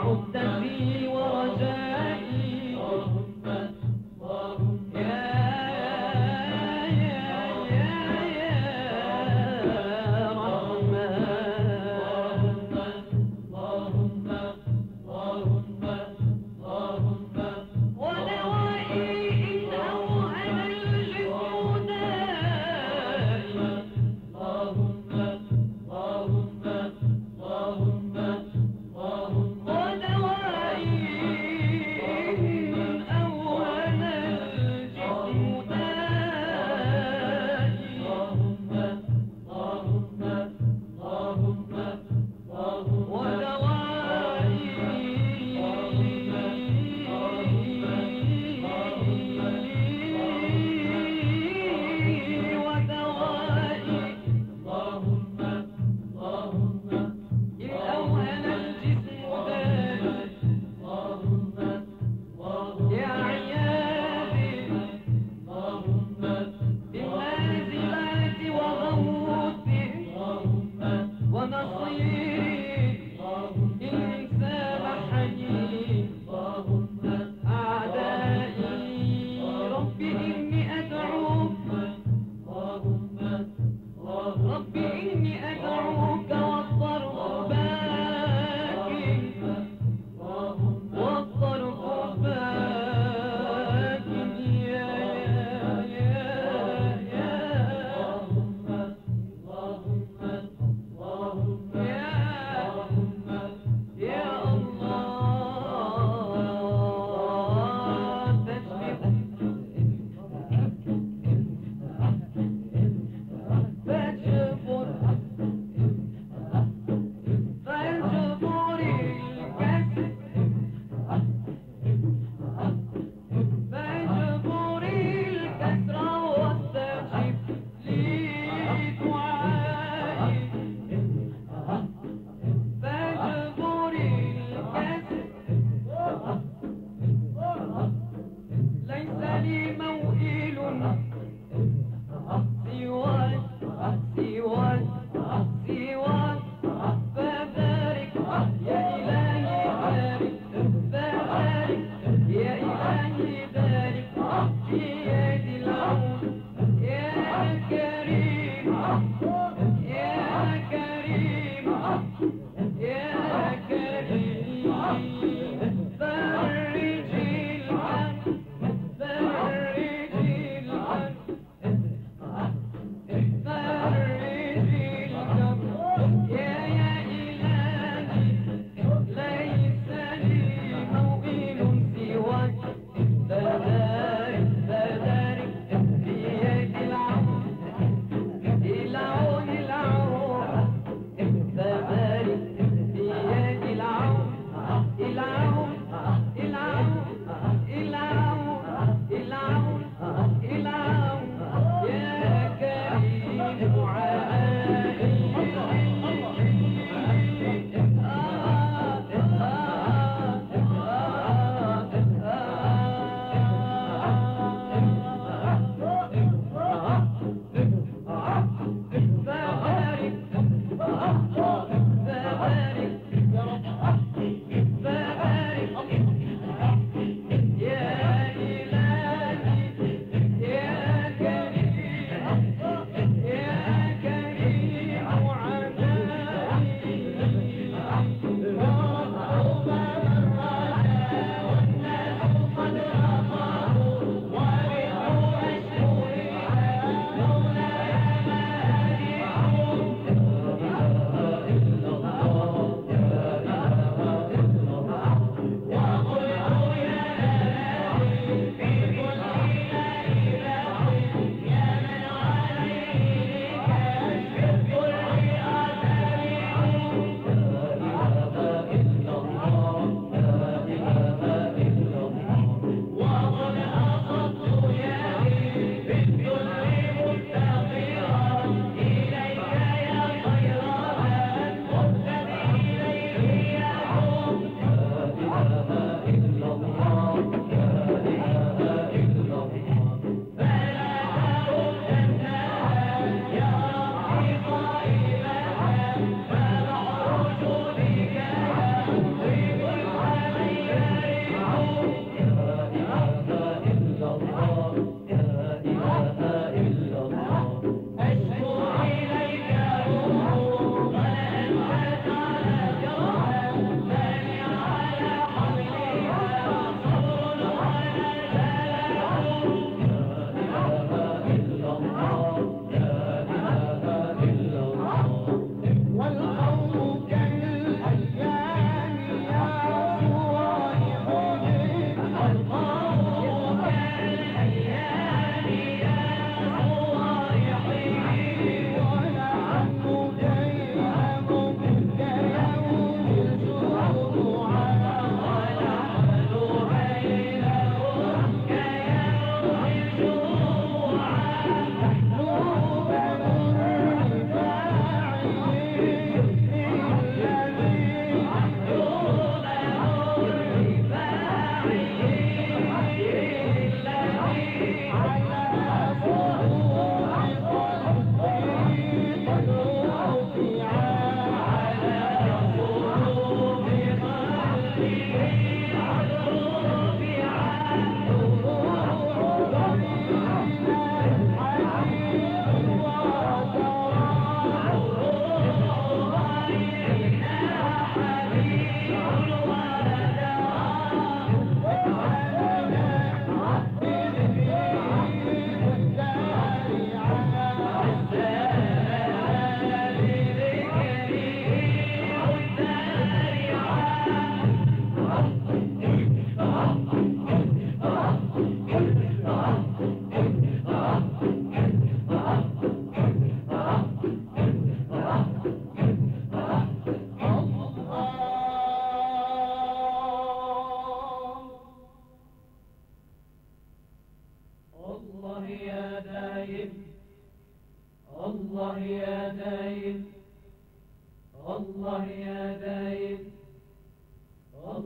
عدتي ورجائي ودوائي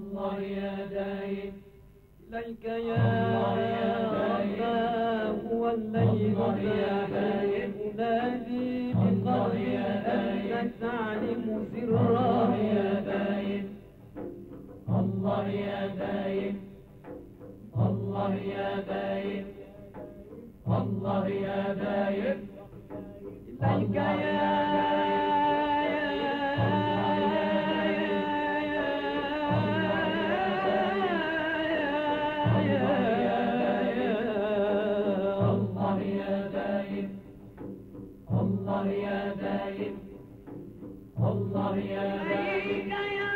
الله يا دايم إليك يا رب هو الليل أنادي بقلبي أنك تعلم سرا يا دايم الله يا دايم الله يا دايم الله يا دايم إليك يا الله يا دايم الله يا دايم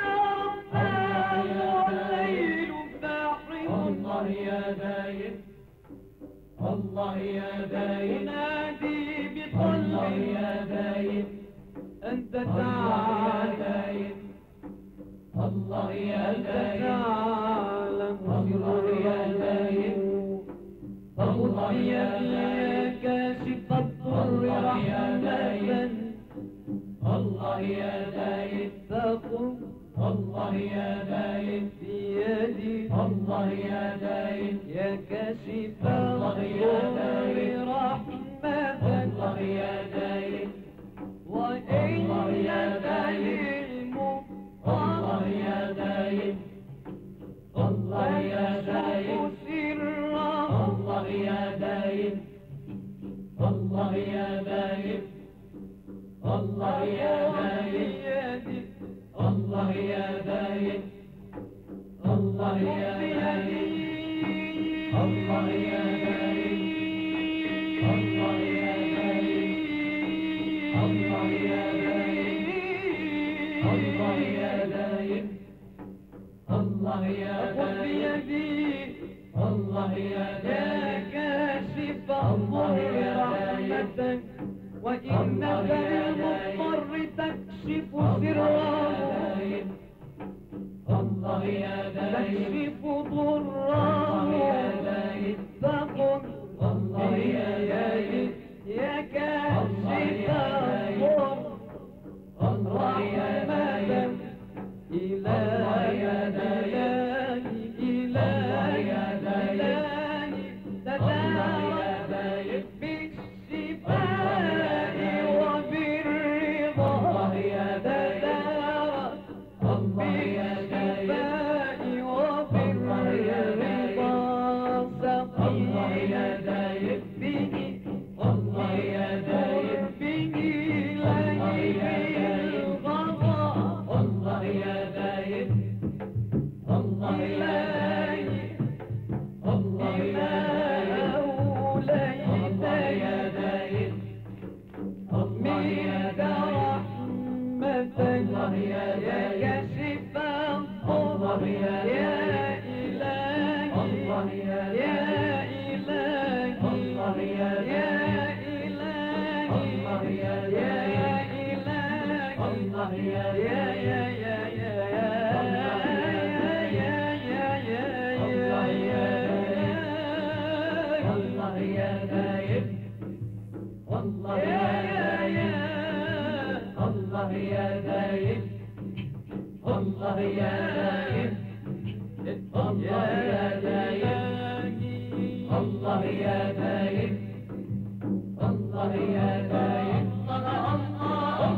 الليل باحر الله يا دايم الله يا دايم أنادي الله بقلبي يا دايم أنت الله يا تعلم دايم الله يا دايم تعلم الله يا دايم الله يا دايم كاشف الضر رحمة الله يا دايم تقم الله يا دايم بيدي الله يا دايم يا كاشف الله يا الضر دايم رحمة الله يا دايم وإنك يا دايم الله يا دايم الله يا دايم سرا الله يا دايم الله يا دايم الله يا دايم بيدي الله يا دايم الله يا دايم الله يا دايم الله يا دايم الله يا دايم الله يا دايم الله يا خذ دايم بيدي الله يا يا دايم كاشف الضر رحمة وإنك للمضطر تكشف سرا الله يا دايم تكشف ضراه فقل الله يا دايم يا كاشف الضر الله يا دايم الله يا دايم الله يا دايم الله يا دايم بالشفاء وبالرضا الله يا دايم الله يا دايم بالشفاء وبالرضا الله يا دايم به الله يا دايم به الله يا ليل دايم الغضاء الله يا دايم الله يا دايم الله يا دايم الله يا دايم الله يا دايم الله يا دايم كشف الله الضر يا يا دايم الله إلهي يا يا دايم إلهي الله يا يا دايم إلهي الله يا يا دايم إلهي الله يا يا الله يا دايم الله يا دايم الله يا دايم الله يا دايم الله يا دايم الله يا دايم